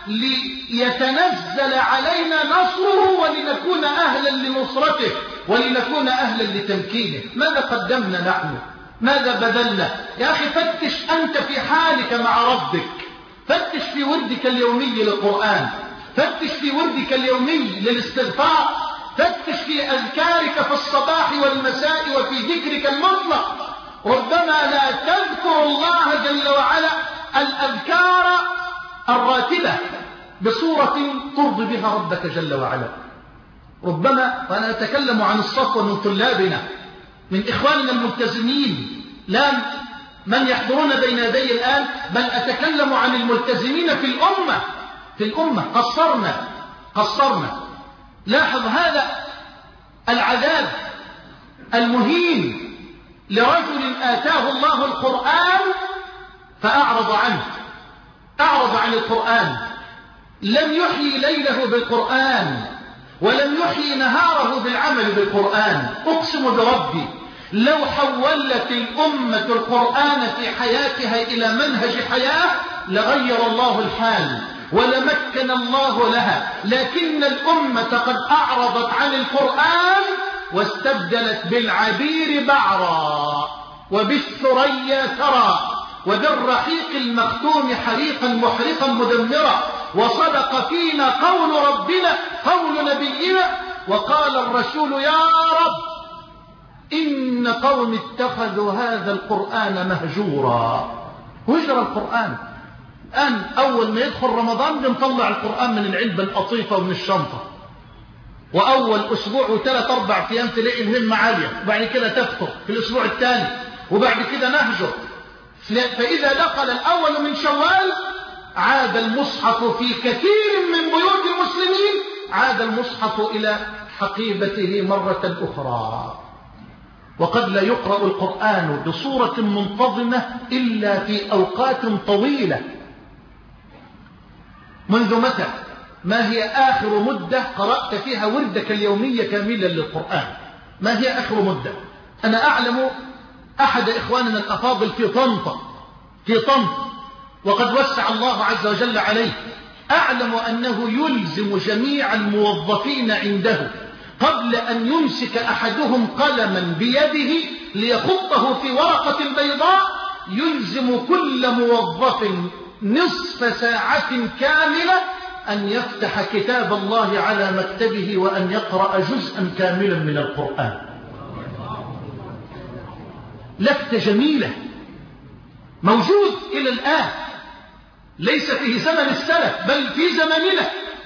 ليتنزل علينا نصره ولنكون أهلا لنصرته ولنكون أهلا لتمكينه؟ ماذا قدمنا نحن؟ ماذا بذلنا؟ يا أخي فتش أنت في حالك مع ربك، فتش في وردك اليومي للقرآن، فتش في وردك اليومي للاستغفار، فتش في أذكارك في الصباح والمساء وفي ذكرك المطلق. ربما لا تذكر الله جل وعلا الأذكار الراتبة بصورة ترضي بها ربك جل وعلا. ربما، وأنا أتكلم عن الصفوة من طلابنا من إخواننا الملتزمين، لا من يحضرون بين يدي الآن، بل أتكلم عن الملتزمين في الأمة في الأمة قصرنا قصرنا لاحظ هذا العذاب المهين لرجل آتاه الله القرآن فأعرض عنه، أعرض عن القرآن، لم يحيي ليله بالقرآن ولم يحيي نهاره بالعمل بالقرآن. أقسم بربي لو حولت الأمة القرآن في حياتها إلى منهج حياة لغير الله الحال ولمكن الله لها، لكن الأمة قد أعرضت عن القرآن واستبدلت بالعبير بعرا وبالثريا ثرى وبالرحيق المختوم حريقا محرقا مدمرا. وصدق فينا قول ربنا قول نبينا، وقال الرسول يا رب إن قوم اتخذوا هذا القرآن مهجورا. هجر القرآن. الآن أول ما يدخل رمضان بنطلع القرآن من العلبة القطيفة ومن الشنطة، وأول أسبوع وثلاث أربع أيام تلاقي الهمة عالية، وبعد كده تفتر في الأسبوع الثاني، وبعد كده نهجر. فإذا دخل الأول من شوال عاد المصحف في كثير من بيوت المسلمين، عاد المصحف إلى حقيبته مرة أخرى. وقد لا يقرأ القرآن بصورة منتظمة إلا في أوقات طويلة. منذ متى؟ ما هي آخر مدة قرأت فيها وردك اليومية كاملا للقرآن؟ ما هي آخر مدة؟ أنا أعلم أحد إخواننا الأفاضل في طنطا في طنطا وقد وسع الله عز وجل عليه، أعلم أنه يلزم جميع الموظفين عنده قبل أن يمسك أحدهم قلما بيده ليخطه في ورقة بيضاء، يلزم كل موظف نصف ساعة كاملة أن يفتح كتاب الله على مكتبه وأن يقرأ جزءا كاملا من القرآن. لفتة جميلة موجود إلى الآن، ليس في زمن السلف بل في زمننا.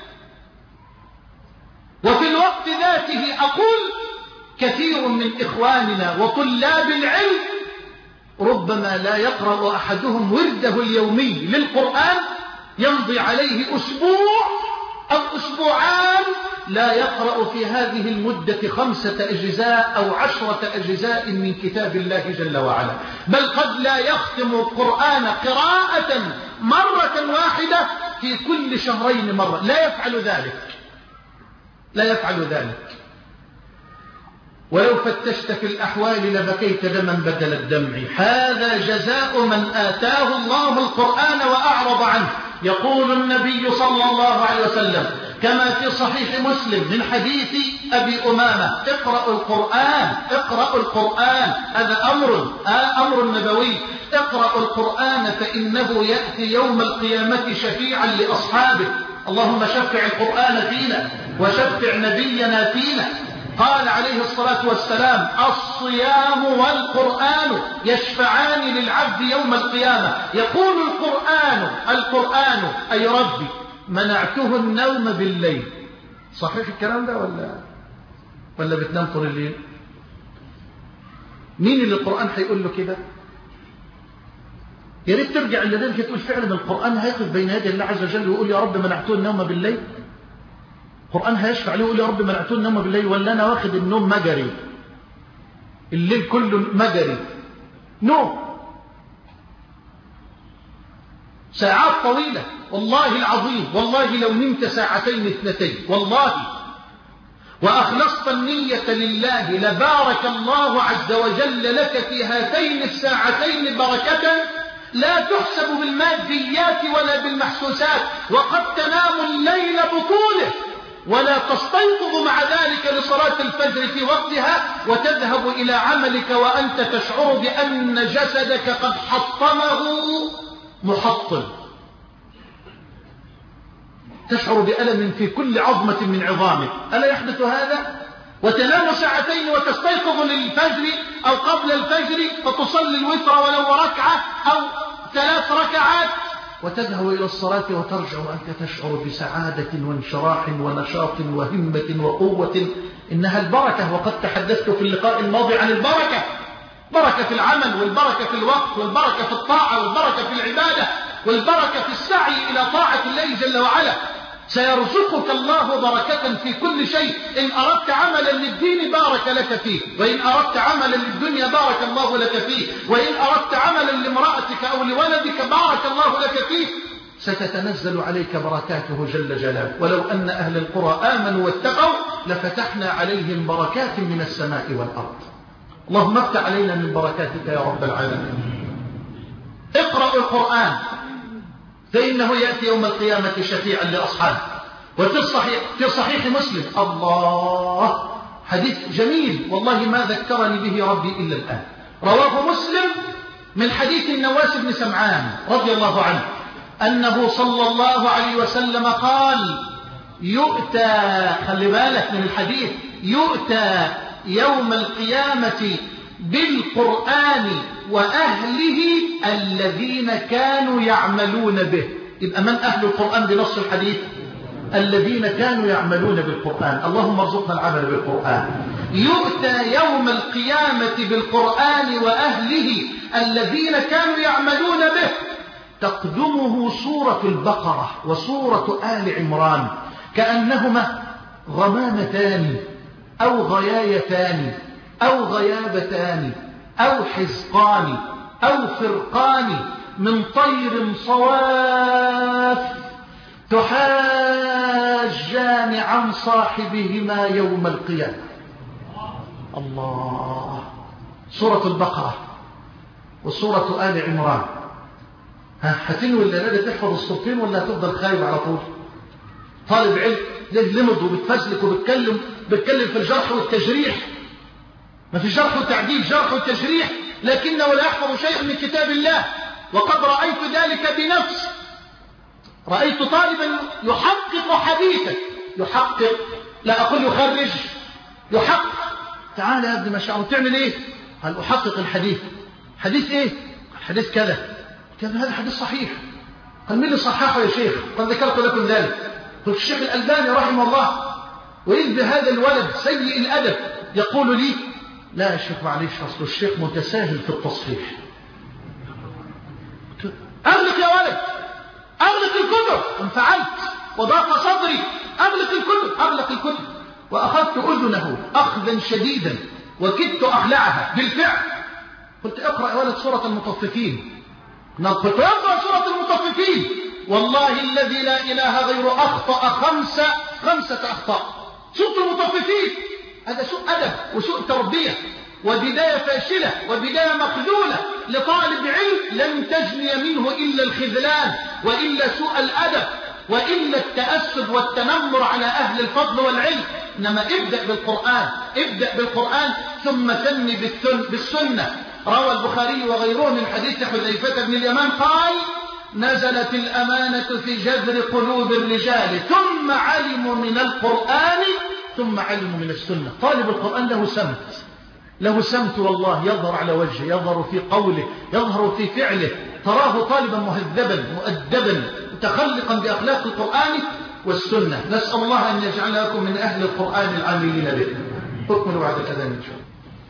وفي الوقت ذاته أقول كثير من إخواننا وطلاب العلم ربما لا يقرأ أحدهم ورده اليومي للقرآن، يمضي عليه أسبوع أو أسبوعان لا يقرأ في هذه المدة خمسة أجزاء أو عشرة أجزاء من كتاب الله جل وعلا، بل قد لا يختم القرآن قراءة مرة واحدة في كل شهرين مرة. لا يفعل ذلك لا يفعل ذلك ولو فتشت في الأحوال لبكيت دما بدل الدمع. هذا جزاء من آتاه الله القرآن وأعرض عنه. يقول النبي صلى الله عليه وسلم كما في صحيح مسلم من حديث أبي أمامة: اقرأوا القرآن اقرأوا القرآن. هذا أمر آه أمر نبوي. اقرأوا القرآن فإنه يأتي يوم القيامة شفيعا لأصحابه. اللهم شفع القرآن فينا وشفع نبينا فينا. قال عليه الصلاة والسلام: الصيام والقرآن يشفعان للعبد يوم القيامة. يقول القرآن القرآن أي ربي منعته النوم بالليل. صحيح الكلام ده ولا ولا بتنام طول الليل؟ مين اللي القرآن هيقول له كده؟ يا ريت ترجع لذلك تقول فعلا القرآن هيقف بين يدي الله عز وجل ويقول يا رب منعته النوم بالليل. القرآن هيشفع له ويقول يا رب منعته النوم بالليل، ولا أنا واخد النوم مجري الليل كله مجري نوم ساعات طويلة. والله العظيم والله لو نمت ساعتين اثنتين والله وأخلصت النية لله لبارك الله عز وجل لك في هاتين الساعتين بركة لا تحسب بالماديات ولا بالمحسوسات. وقد تنام الليل بطوله ولا تستيقظ مع ذلك لصلاة الفجر في وقتها وتذهب إلى عملك وأنت تشعر بأن جسدك قد حطمه محطم، تشعر بألم في كل عظمة من عظامك. ألا يحدث هذا؟ وتنام ساعتين وتستيقظ للفجر أو قبل الفجر فتصلي الوتر ولو ركعة أو ثلاث ركعات وتذهب إلى الصلاة وترجع وأنت تشعر بسعادة وانشراح ونشاط وهمة وقوة. إنها البركة. وقد تحدثت في اللقاء الماضي عن البركة، بركة في العمل والبركة في الوقت والبركة في الطاعة والبركة في العبادة والبركة في السعي إلى طاعة الله جل وعلا. سيرزقك الله بركة في كل شيء. إن أردت عملا للدين بارك لك فيه، وإن أردت عملا للدنيا بارك الله لك فيه، وإن أردت عملا لامرأتك أو لولدك بارك الله لك فيه. ستتنزل عليك بركاته جل جلاله. ولو أن أهل القرى آمنوا واتقوا لفتحنا عليهم بركات من السماء والأرض. اللهم افتح علينا من بركاتك يا رب العالمين. اقرأوا القرآن فإنه يأتي يوم القيامة شفيعا لأصحابه. وفي الصحيح في صحيح مسلم الله حديث جميل والله ما ذكرني به ربي إلا الآن. رواه مسلم من حديث النواس بن سمعان رضي الله عنه أنه صلى الله عليه وسلم قال: يؤتى، خلي بالك من الحديث، يؤتى يوم القيامة بالقرآن وأهله الذين كانوا يعملون به. يبقى من أهل القرآن بنص الحديث؟ الذين كانوا يعملون بالقرآن. اللهم ارزقنا العمل بالقرآن. يؤتى يوم القيامة بالقرآن وأهله الذين كانوا يعملون به. تقدمه سورة البقرة وسورة آل عمران كأنهما غمامتان أو غيايتان أو غيابتان أو حزقان أو فرقان من طير صواف تحاجان عن صاحبهما يوم القيامة. الله. سورة البقرة وسورة آل عمران. ها هتنوي الليلة تحفظ الصورتين ولا هتفضل خايب على طول؟ طالب علم ليه لمض وبتفسلك وبتكلم بتكلم في الجرح والتجريح. ما في جرح وتعديل، جرح وتجريح، لكنه لا يحفظ شيئا من كتاب الله. وقد رأيت ذلك بنفسي. رأيت طالبا يحقق حديثا، يحقق، لا أقول يخرج، يحقق. تعال يا ابني ما شاء الله تعمل ايه؟ قال أحقق الحديث. حديث ايه؟ حديث كذا. قال هذا حديث صحيح. قال مين اللي صححه يا شيخ؟ قال ذكرت لكم ذلك. قلت الشيخ الألباني رحمه الله. وإذ بهذا الولد سيء الأدب يقول لي لا يا شيخ معلش أصل الشيخ متساهل في التصحيح. أغلق يا ولد، أغلق الكتب. انفعلت وضاق صدري. أغلق الكتب، أغلق الكتب. وأخذت أذنه أخذا شديدا وكدت أخلعها بالفعل. قلت اقرأ يا ولد سورة المطففين. قلت اقرأ سورة المطففين. والله الذي لا إله غيره أخطأ خمسة خمسة أخطاء. سورة المطففين. هذا سوء أدب وسوء تربية وبداية فاشلة وبداية مخذولة لطالب علم لم تجني منه إلا الخذلان وإلا سوء الأدب وإلا التأسف والتنمر على أهل الفضل والعلم. إنما ابدأ بالقرآن، ابدأ بالقرآن ثم ثني بالسنة. روى البخاري وغيره من حديث حذيفة بن اليمان قال نزلت الأمانة في جذر قلوب الرجال ثم علموا من القرآن ثم علموا من السنة. طالب القرآن له سمت، له سمت والله يظهر على وجهه، يظهر في قوله، يظهر في فعله. تراه طالبا مهذبا مؤدبا متخلقا بأخلاق القرآن والسنة. نسأل الله أن يجعل لكم من أهل القرآن العاملين به. أكمل بعد الأذان إن شاء الله.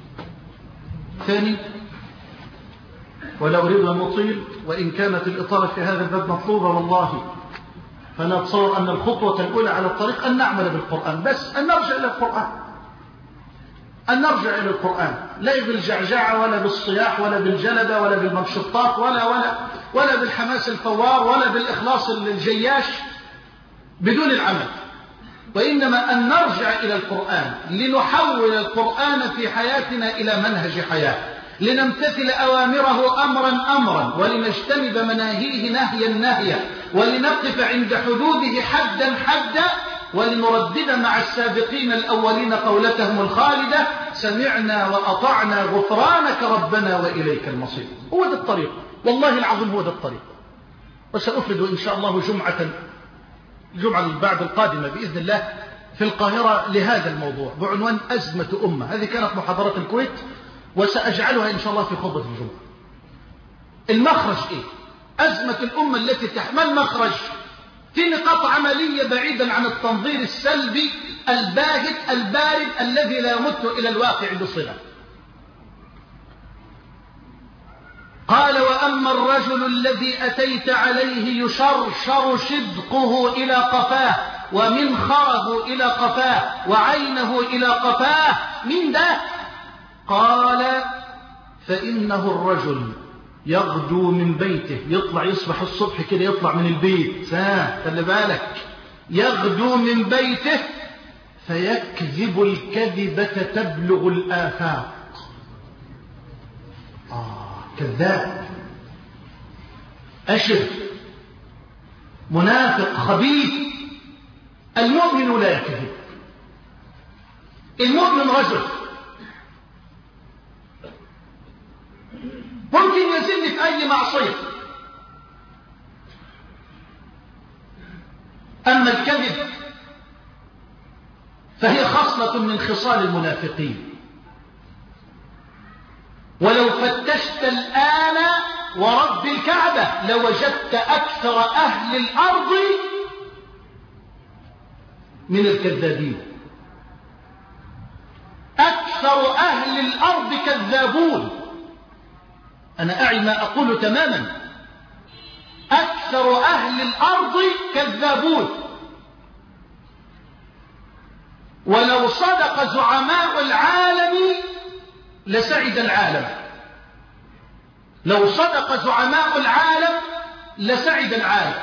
ثاني، ولا أريد أن أطيل وإن كانت الإطالة في هذا الباب مطلوبة والله، فأنا أتصور أن الخطوة الأولى على الطريق أن نعمل بالقرآن، بس أن نرجع إلى القرآن، أن نرجع إلى القرآن، لا بالجعجعة ولا بالصياح ولا بالجلدة ولا بالمنشطات ولا ولا ولا بالحماس الفوار ولا بالإخلاص الجياش بدون العمل، وإنما أن نرجع إلى القرآن لنحول القرآن في حياتنا إلى منهج حياة، لنمتثل أوامره أمرا أمرا ولنجتنب مناهيه نهيا نهيا، ولنقف عند حدوده حدا حدا، ولنردد مع السابقين الأولين قولتهم الخالدة سمعنا وأطعنا غفرانك ربنا وإليك المصير. هو ده الطريق والله العظيم، هو ده الطريق. وسأفرد إن شاء الله جمعة الجمعة بعد القادمة بإذن الله في القاهرة لهذا الموضوع بعنوان أزمة أمة. هذه كانت محاضرة الكويت وسأجعلها إن شاء الله في خطبة الجمعة. المخرج إيه؟ أزمة الأمة التي تحمل مخرج في نقاط عملية بعيدا عن التنظير السلبي الباهت البارد الذي لا يمت إلى الواقع بصلة. قال وأما الرجل الذي أتيت عليه يشرشر شدقه إلى قفاه ومنخره إلى قفاه وعينه إلى قفاه، من ده؟ قال فإنه الرجل يغدو من بيته، يطلع يصبح الصبح كده يطلع من البيت، خلي بالك، يغدو من بيته فيكذب الكذبة تبلغ الآفاق. آه كذاب، أشر، منافق، خبيث. المؤمن لا يكذب. المؤمن رجل ممكن يزن في أي معصية، أما الكذب فهي خصلة من خصال المنافقين. ولو فتشت الآن ورب الكعبة لوجدت أكثر أهل الأرض من الكذابين. أكثر أهل الأرض كذابون. أنا أعي ما أقول تماما. أكثر أهل الأرض كذابون. ولو صدق زعماء العالم لسعد العالم. لو صدق زعماء العالم لسعد العالم.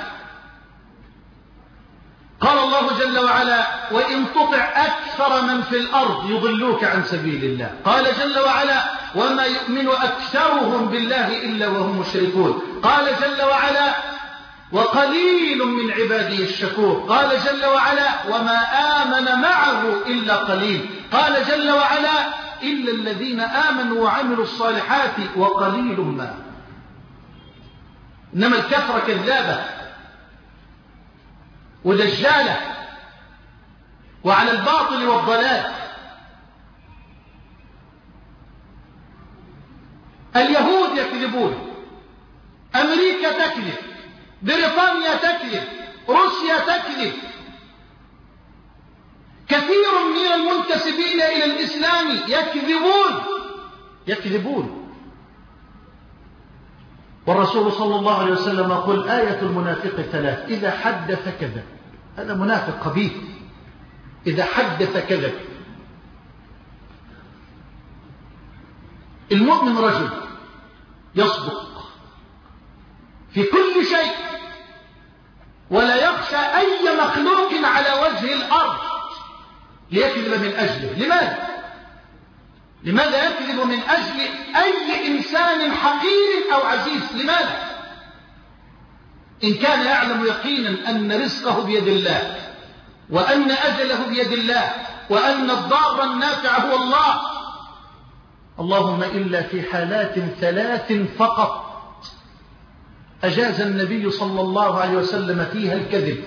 قال الله جل وعلا: وإن تطع أكثر من في الأرض يضلوك عن سبيل الله. قال جل وعلا: وما يؤمن أكثرهم بالله إلا وهم مشركون. قال جل وعلا: وقليل من عباده الشكور. قال جل وعلا: وما آمن معه إلا قليل. قال جل وعلا: إلا الذين آمنوا وعملوا الصالحات وقليل ما. إنما الكثرة كذابة ودجالة وعلى الباطل والضلال. اليهود يكذبون، أمريكا تكذب، بريطانيا تكذب، روسيا تكذب، كثير من المنتسبين إلى الإسلام يكذبون يكذبون والرسول صلى الله عليه وسلم يقول: آية المنافق ثلاث: إذا حدث كذب. هذا منافق خبيث، إذا حدث كذب. المؤمن رجل يصدق في كل شيء ولا يخشى أي مخلوق على وجه الأرض ليكذب من أجله. لماذا؟ لماذا يكذب من أجل أي إنسان حقير أو عزيز؟ لماذا؟ إن كان يعلم يقينا أن رزقه بيد الله، وأن أجله بيد الله، وأن الضار النافع هو الله. اللهم إلا في حالات ثلاث فقط أجاز النبي صلى الله عليه وسلم فيها الكذب،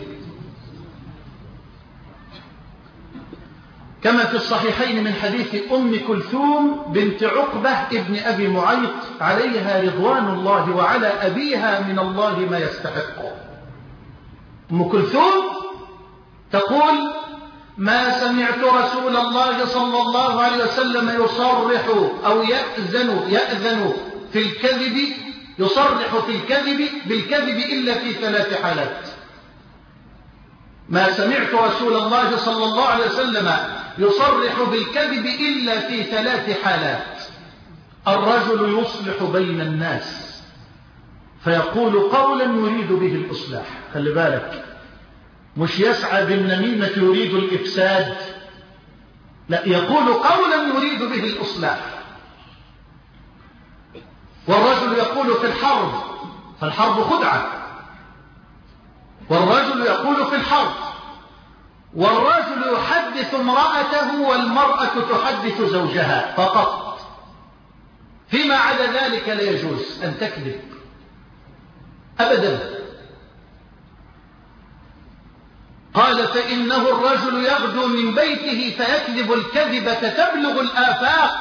كما في الصحيحين من حديث أم كلثوم بنت عقبة ابن أبي معيط عليها رضوان الله وعلى أبيها من الله ما يستحق. أم كلثوم تقول: ما سمعت رسول الله صلى الله عليه وسلم يصرح أو يأذن يأذن في الكذب يصرح في الكذب بالكذب إلا في ثلاث حالات. ما سمعت رسول الله صلى الله عليه وسلم يصرح بالكذب إلا في ثلاث حالات: الرجل يصلح بين الناس فيقول قولا يريد به الإصلاح. خلي بالك، مش يسعى بالنميمة يريد الإفساد، لا، يقول قولا يريد به الإصلاح. والرجل يقول في الحرب، فالحرب خدعة. والرجل يقول في الحرب، والرجل يحدث امرأته والمرأة تحدث زوجها فقط. فيما عدا ذلك لا يجوز أن تكذب أبدا. قال: فإنه الرجل يغدو من بيته فيكذب الكذبة تبلغ الآفاق.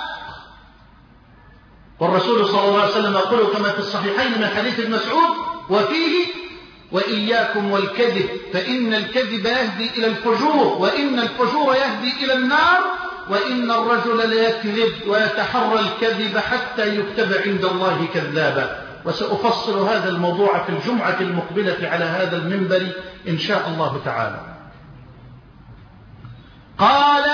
والرسول صلى الله عليه وسلم يقول كما في الصحيحين من حديث ابن مسعود وفيه: وإياكم والكذب فإن الكذب يهدي إلى الفجور، وإن الفجور يهدي إلى النار، وإن الرجل ليكذب ويتحرى الكذب حتى يكتب عند الله كذابا. وسأفصل هذا الموضوع في الجمعة المقبلة على هذا المنبر إن شاء الله تعالى. قال: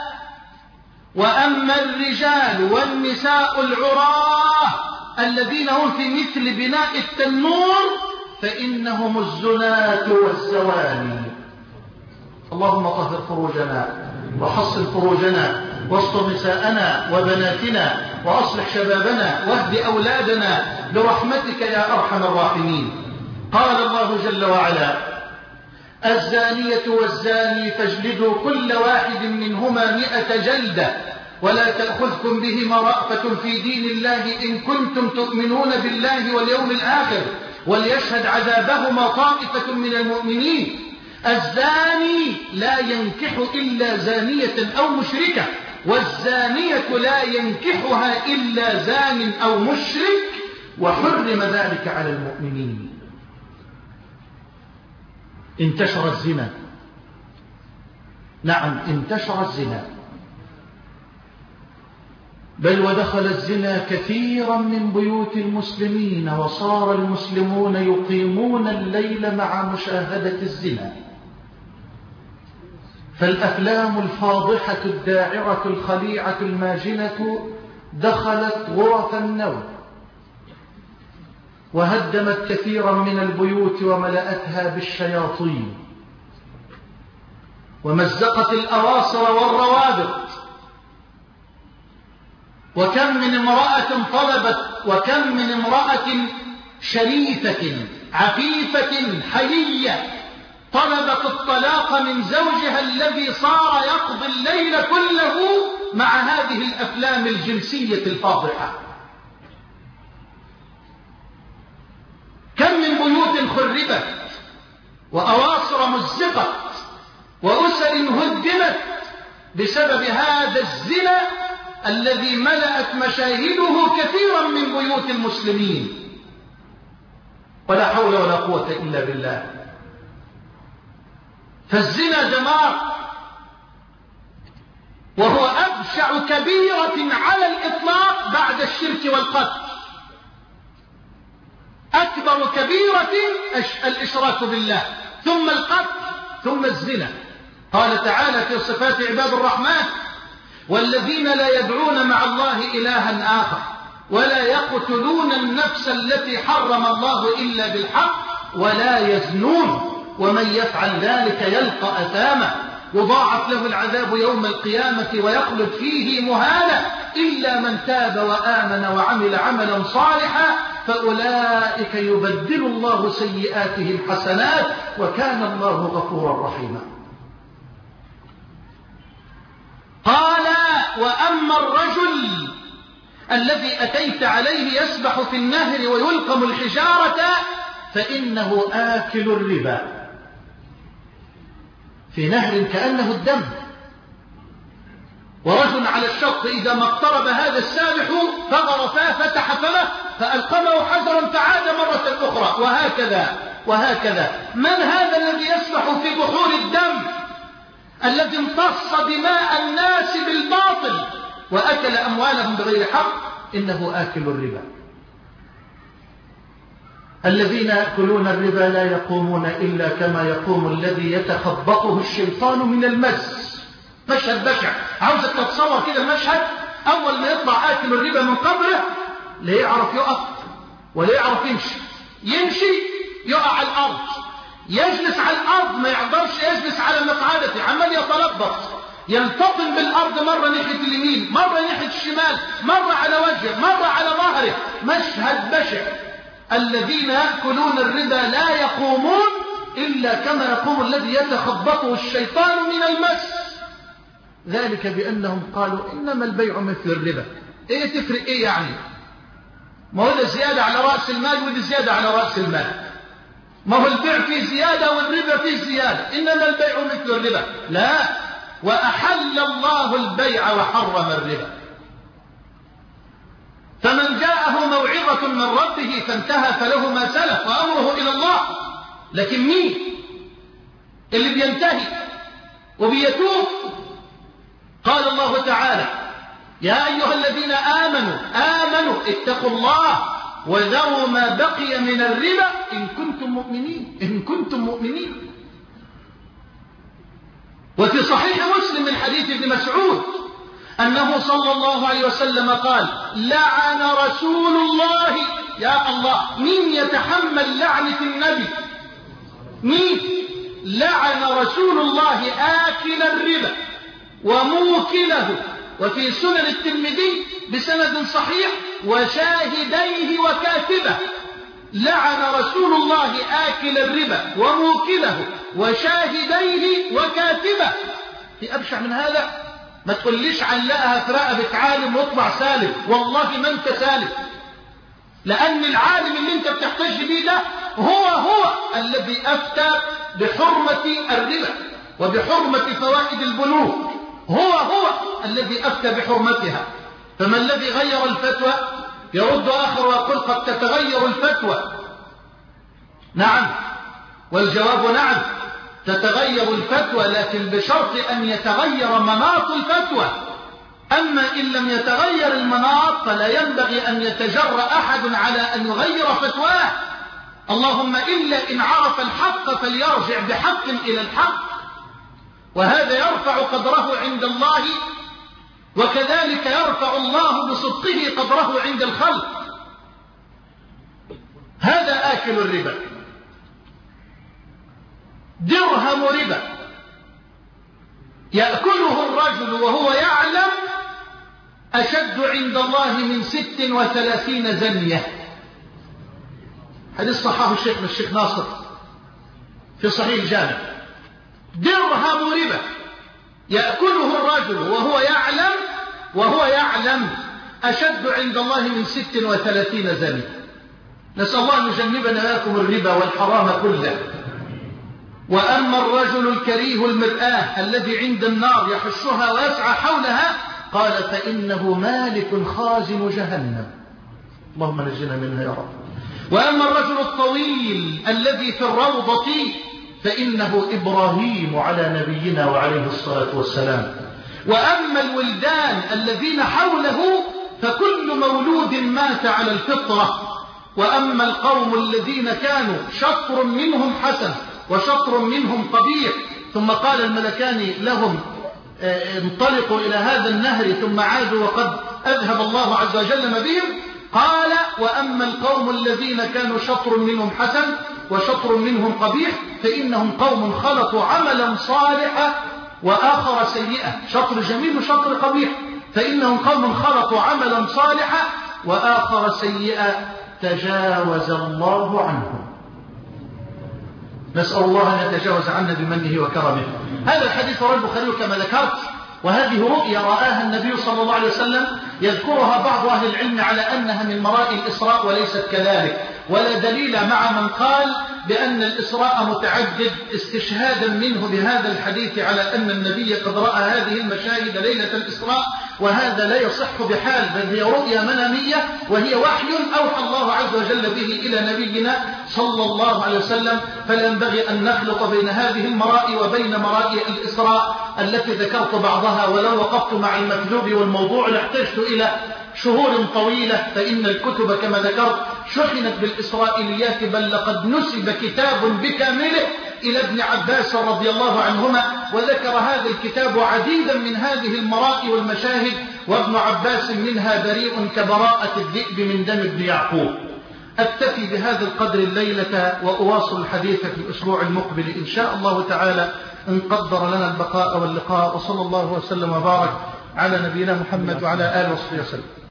وأما الرجال والنساء العراة الذين هم في مثل بناء التنور فإنهم الزناة والزواني. اللهم طهر فروجنا وحصن فروجنا واستر نساءنا وبناتنا وأصلح شبابنا واهد أولادنا برحمتك يا أرحم الراحمين. قال الله جل وعلا: الزانية والزاني فاجلدوا كل واحد منهما مئة جلدة ولا تأخذكم بهما رأفة في دين الله إن كنتم تؤمنون بالله واليوم الآخر وليشهد عذابهما طائفة من المؤمنين. الزاني لا ينكح إلا زانية أو مشركة، والزانية لا ينكحها إلا زان أو مشرك، وحرم ذلك على المؤمنين. انتشر الزنا، نعم انتشر الزنا، بل ودخل الزنا كثيرا من بيوت المسلمين، وصار المسلمون يقيمون الليل مع مشاهدة الزنا. فالأفلام الفاضحة الداعرة الخليعة الماجنة دخلت غرف النوم وهدمت كثيرا من البيوت وملأتها بالشياطين ومزقت الأواصر والروابط. وكم من امرأة طلبت وكم من امرأة شريفة عفيفة حيية طلبت الطلاق من زوجها الذي صار يقضي الليل كله مع هذه الأفلام الجنسية الفاضحة. كم من بيوت خربت وأواصر مزقت وأسر هدمت بسبب هذا الزنا الذي ملأت مشاهده كثيرا من بيوت المسلمين. ولا حول ولا قوة إلا بالله. فالزنا دمار، وهو أبشع كبيرة على الإطلاق بعد الشرك والقتل. أكبر كبيرة الإشراك بالله، ثم القتل، ثم الزنا. قال تعالى في صفات عباد الرحمن: والذين لا يدعون مع الله إلها آخر ولا يقتلون النفس التي حرم الله إلا بالحق ولا يزنون ومن يفعل ذلك يلقى أثاما يضاعف له العذاب يوم القيامة ويخلد فيه مهانا إلا من تاب وآمن وعمل عملا صالحا فأولئك يبدل الله سيئاتهم حسنات وكان الله غفورا رحيما. قال: وأما الرجل الذي أتيت عليه يسبح في النهر ويلقم الحجارة فإنه آكل الربا. في نهر كأنه الدم، ورجل على الشط إذا ما اقترب هذا السابح فغرفاه فتح فمه فألقمه حجرا فعاد مرة أخرى، وهكذا وهكذا. من هذا الذي يسبح في بحور الدم، الذي امتص دماء الناس بالباطل وأكل أموالهم بغير حق؟ إنه آكل الربا. الذين يأكلون الربا لا يقومون إلا كما يقوم الذي يتخبطه الشيطان من المس. مشهد بشع. عاوزك تتصور كده المشهد، أول ما يطلع آكل الربا من قبره لا يعرف يقف ولا يعرف يمشي. يمشي يقع على الأرض، يجلس على الأرض ما يقدرش يجلس على مقعدته، عمال يتلبط، يلتطم بالأرض مرة ناحية اليمين مرة ناحية الشمال، مرة على وجهه مرة على ظهره. مشهد بشع. الذين يأكلون الربا لا يقومون إلا كما يقوم الذي يتخبطه الشيطان من المس. ذلك بأنهم قالوا إنما البيع مثل الربا. إيه تفرق إيه يعني؟ ما هو ده زيادة على رأس المال وده زيادة على رأس المال. ما هو البيع فيه زيادة والربا فيه زيادة. إنما البيع مثل الربا. لا، وأحل الله البيع وحرم الربا. فمن جاءه موعظة من ربه فانتهى فله ما سلف وأمره إلى الله. لكن مين اللي بينتهي وبيتوب؟ قال الله تعالى: يا أيها الذين آمنوا آمنوا اتقوا الله وذروا ما بقي من الربا إن كنتم مؤمنين إن كنتم مؤمنين. وفي صحيح مسلم من حديث ابن مسعود أنه صلى الله عليه وسلم قال: لعن رسول الله. يا الله، مين يتحمل لعنة النبي؟ مين؟ لعن رسول الله آكل الربا وموكله، وفي سنن الترمذي بسند صحيح وشاهديه وكاتبه. لعن رسول الله آكل الربا وموكله وشاهديه وكاتبه. في أبشع من هذا؟ ما تقوليش علقها في رقبة عالم واطلع سالم. والله ما انت سالم، لأن العالم اللي انت بتحتج بيه ده هو هو الذي أفتى بحرمة الربا وبحرمة فوائد البنوك، هو هو الذي أفتى بحرمتها. فما الذي غير الفتوى؟ يرد آخر ويقول قد تتغير الفتوى. نعم، والجواب نعم، تتغير الفتوى، لكن بشرط أن يتغير مناط الفتوى. أما إن لم يتغير المناط فلا ينبغي أن يتجرأ أحد على أن يغير فتواه، اللهم إلا إن عرف الحق فليرجع بحق إلى الحق. وهذا يرفع قدره عند الله، وكذلك يرفع الله بصدقه قدره عند الخلق. هذا آكل الربا، درهم ربا يأكله الرجل وهو يعلم أشد عند الله من ست وثلاثين زنية. حديث صححه الشيخ الشيخ ناصر في صحيح الجامع. درهم ربا يأكله الرجل وهو يعلم وهو يعلم أشد عند الله من ست وثلاثين زنية. نسأل الله أن يجنبنا وإياكم الربا والحرام كله. وأما الرجل الكريه المرآة الذي عند النار يحشها ويسعى حولها، قال فإنه مالك خازن جهنم، اللهم نجنا منها يا رب. وأما الرجل الطويل الذي في الروضة فإنه إبراهيم على نبينا وعليه الصلاة والسلام. وأما الولدان الذين حوله فكل مولود مات على الفطرة. وأما القوم الذين كانوا شطر منهم حسن وشطر منهم قبيح، ثم قال الملكان لهم انطلقوا إلى هذا النهر ثم عادوا وقد أذهب الله عز وجل ما بهم. قال وأما القوم الذين كانوا شطر منهم حسن وشطر منهم قبيح فإنهم قوم خلطوا عملا صالحا وآخر سيئا. شطر جميل وشطر قبيح، فإنهم قوم خلطوا عملا صالحا وآخر سيئا تجاوز الله عنهم. نسأل الله أن يتجاوز عنا بمنه وكرمه. هذا الحديث رواه البخاري كما ذكرت، وهذه رؤيا رآها النبي صلى الله عليه وسلم يذكرها بعض أهل العلم على أنها من مرائي الإسراء وليست كذلك، ولا دليل مع من قال بأن الإسراء متعدد استشهادا منه بهذا الحديث على أن النبي قد رأى هذه المشاهد ليلة الإسراء، وهذا لا يصح بحال، بل هي رؤيا منامية وهي وحي أوحى الله عز وجل به إلى نبينا صلى الله عليه وسلم. فلا ينبغي أن نخلط بين هذه المرائي وبين مرائي الإسراء التي ذكرت بعضها، ولو وقفت مع المكذوب والموضوع لاحتجت إلى شهور طويلة، فإن الكتب كما ذكرت شحنت بالإسرائيليات، بل لقد نسب كتاب بكامله إلى ابن عباس رضي الله عنهما، وذكر هذا الكتاب عديدا من هذه المرائي والمشاهد، وابن عباس منها بريء كبراءة الذئب من دم ابن يعقوب. أكتفي بهذا القدر الليلة وأواصل الحديث في الأسبوع المقبل إن شاء الله تعالى إن قدر لنا البقاء واللقاء. وصلى الله وسلم وبارك على نبينا محمد وعلى آله وصحبه وسلم.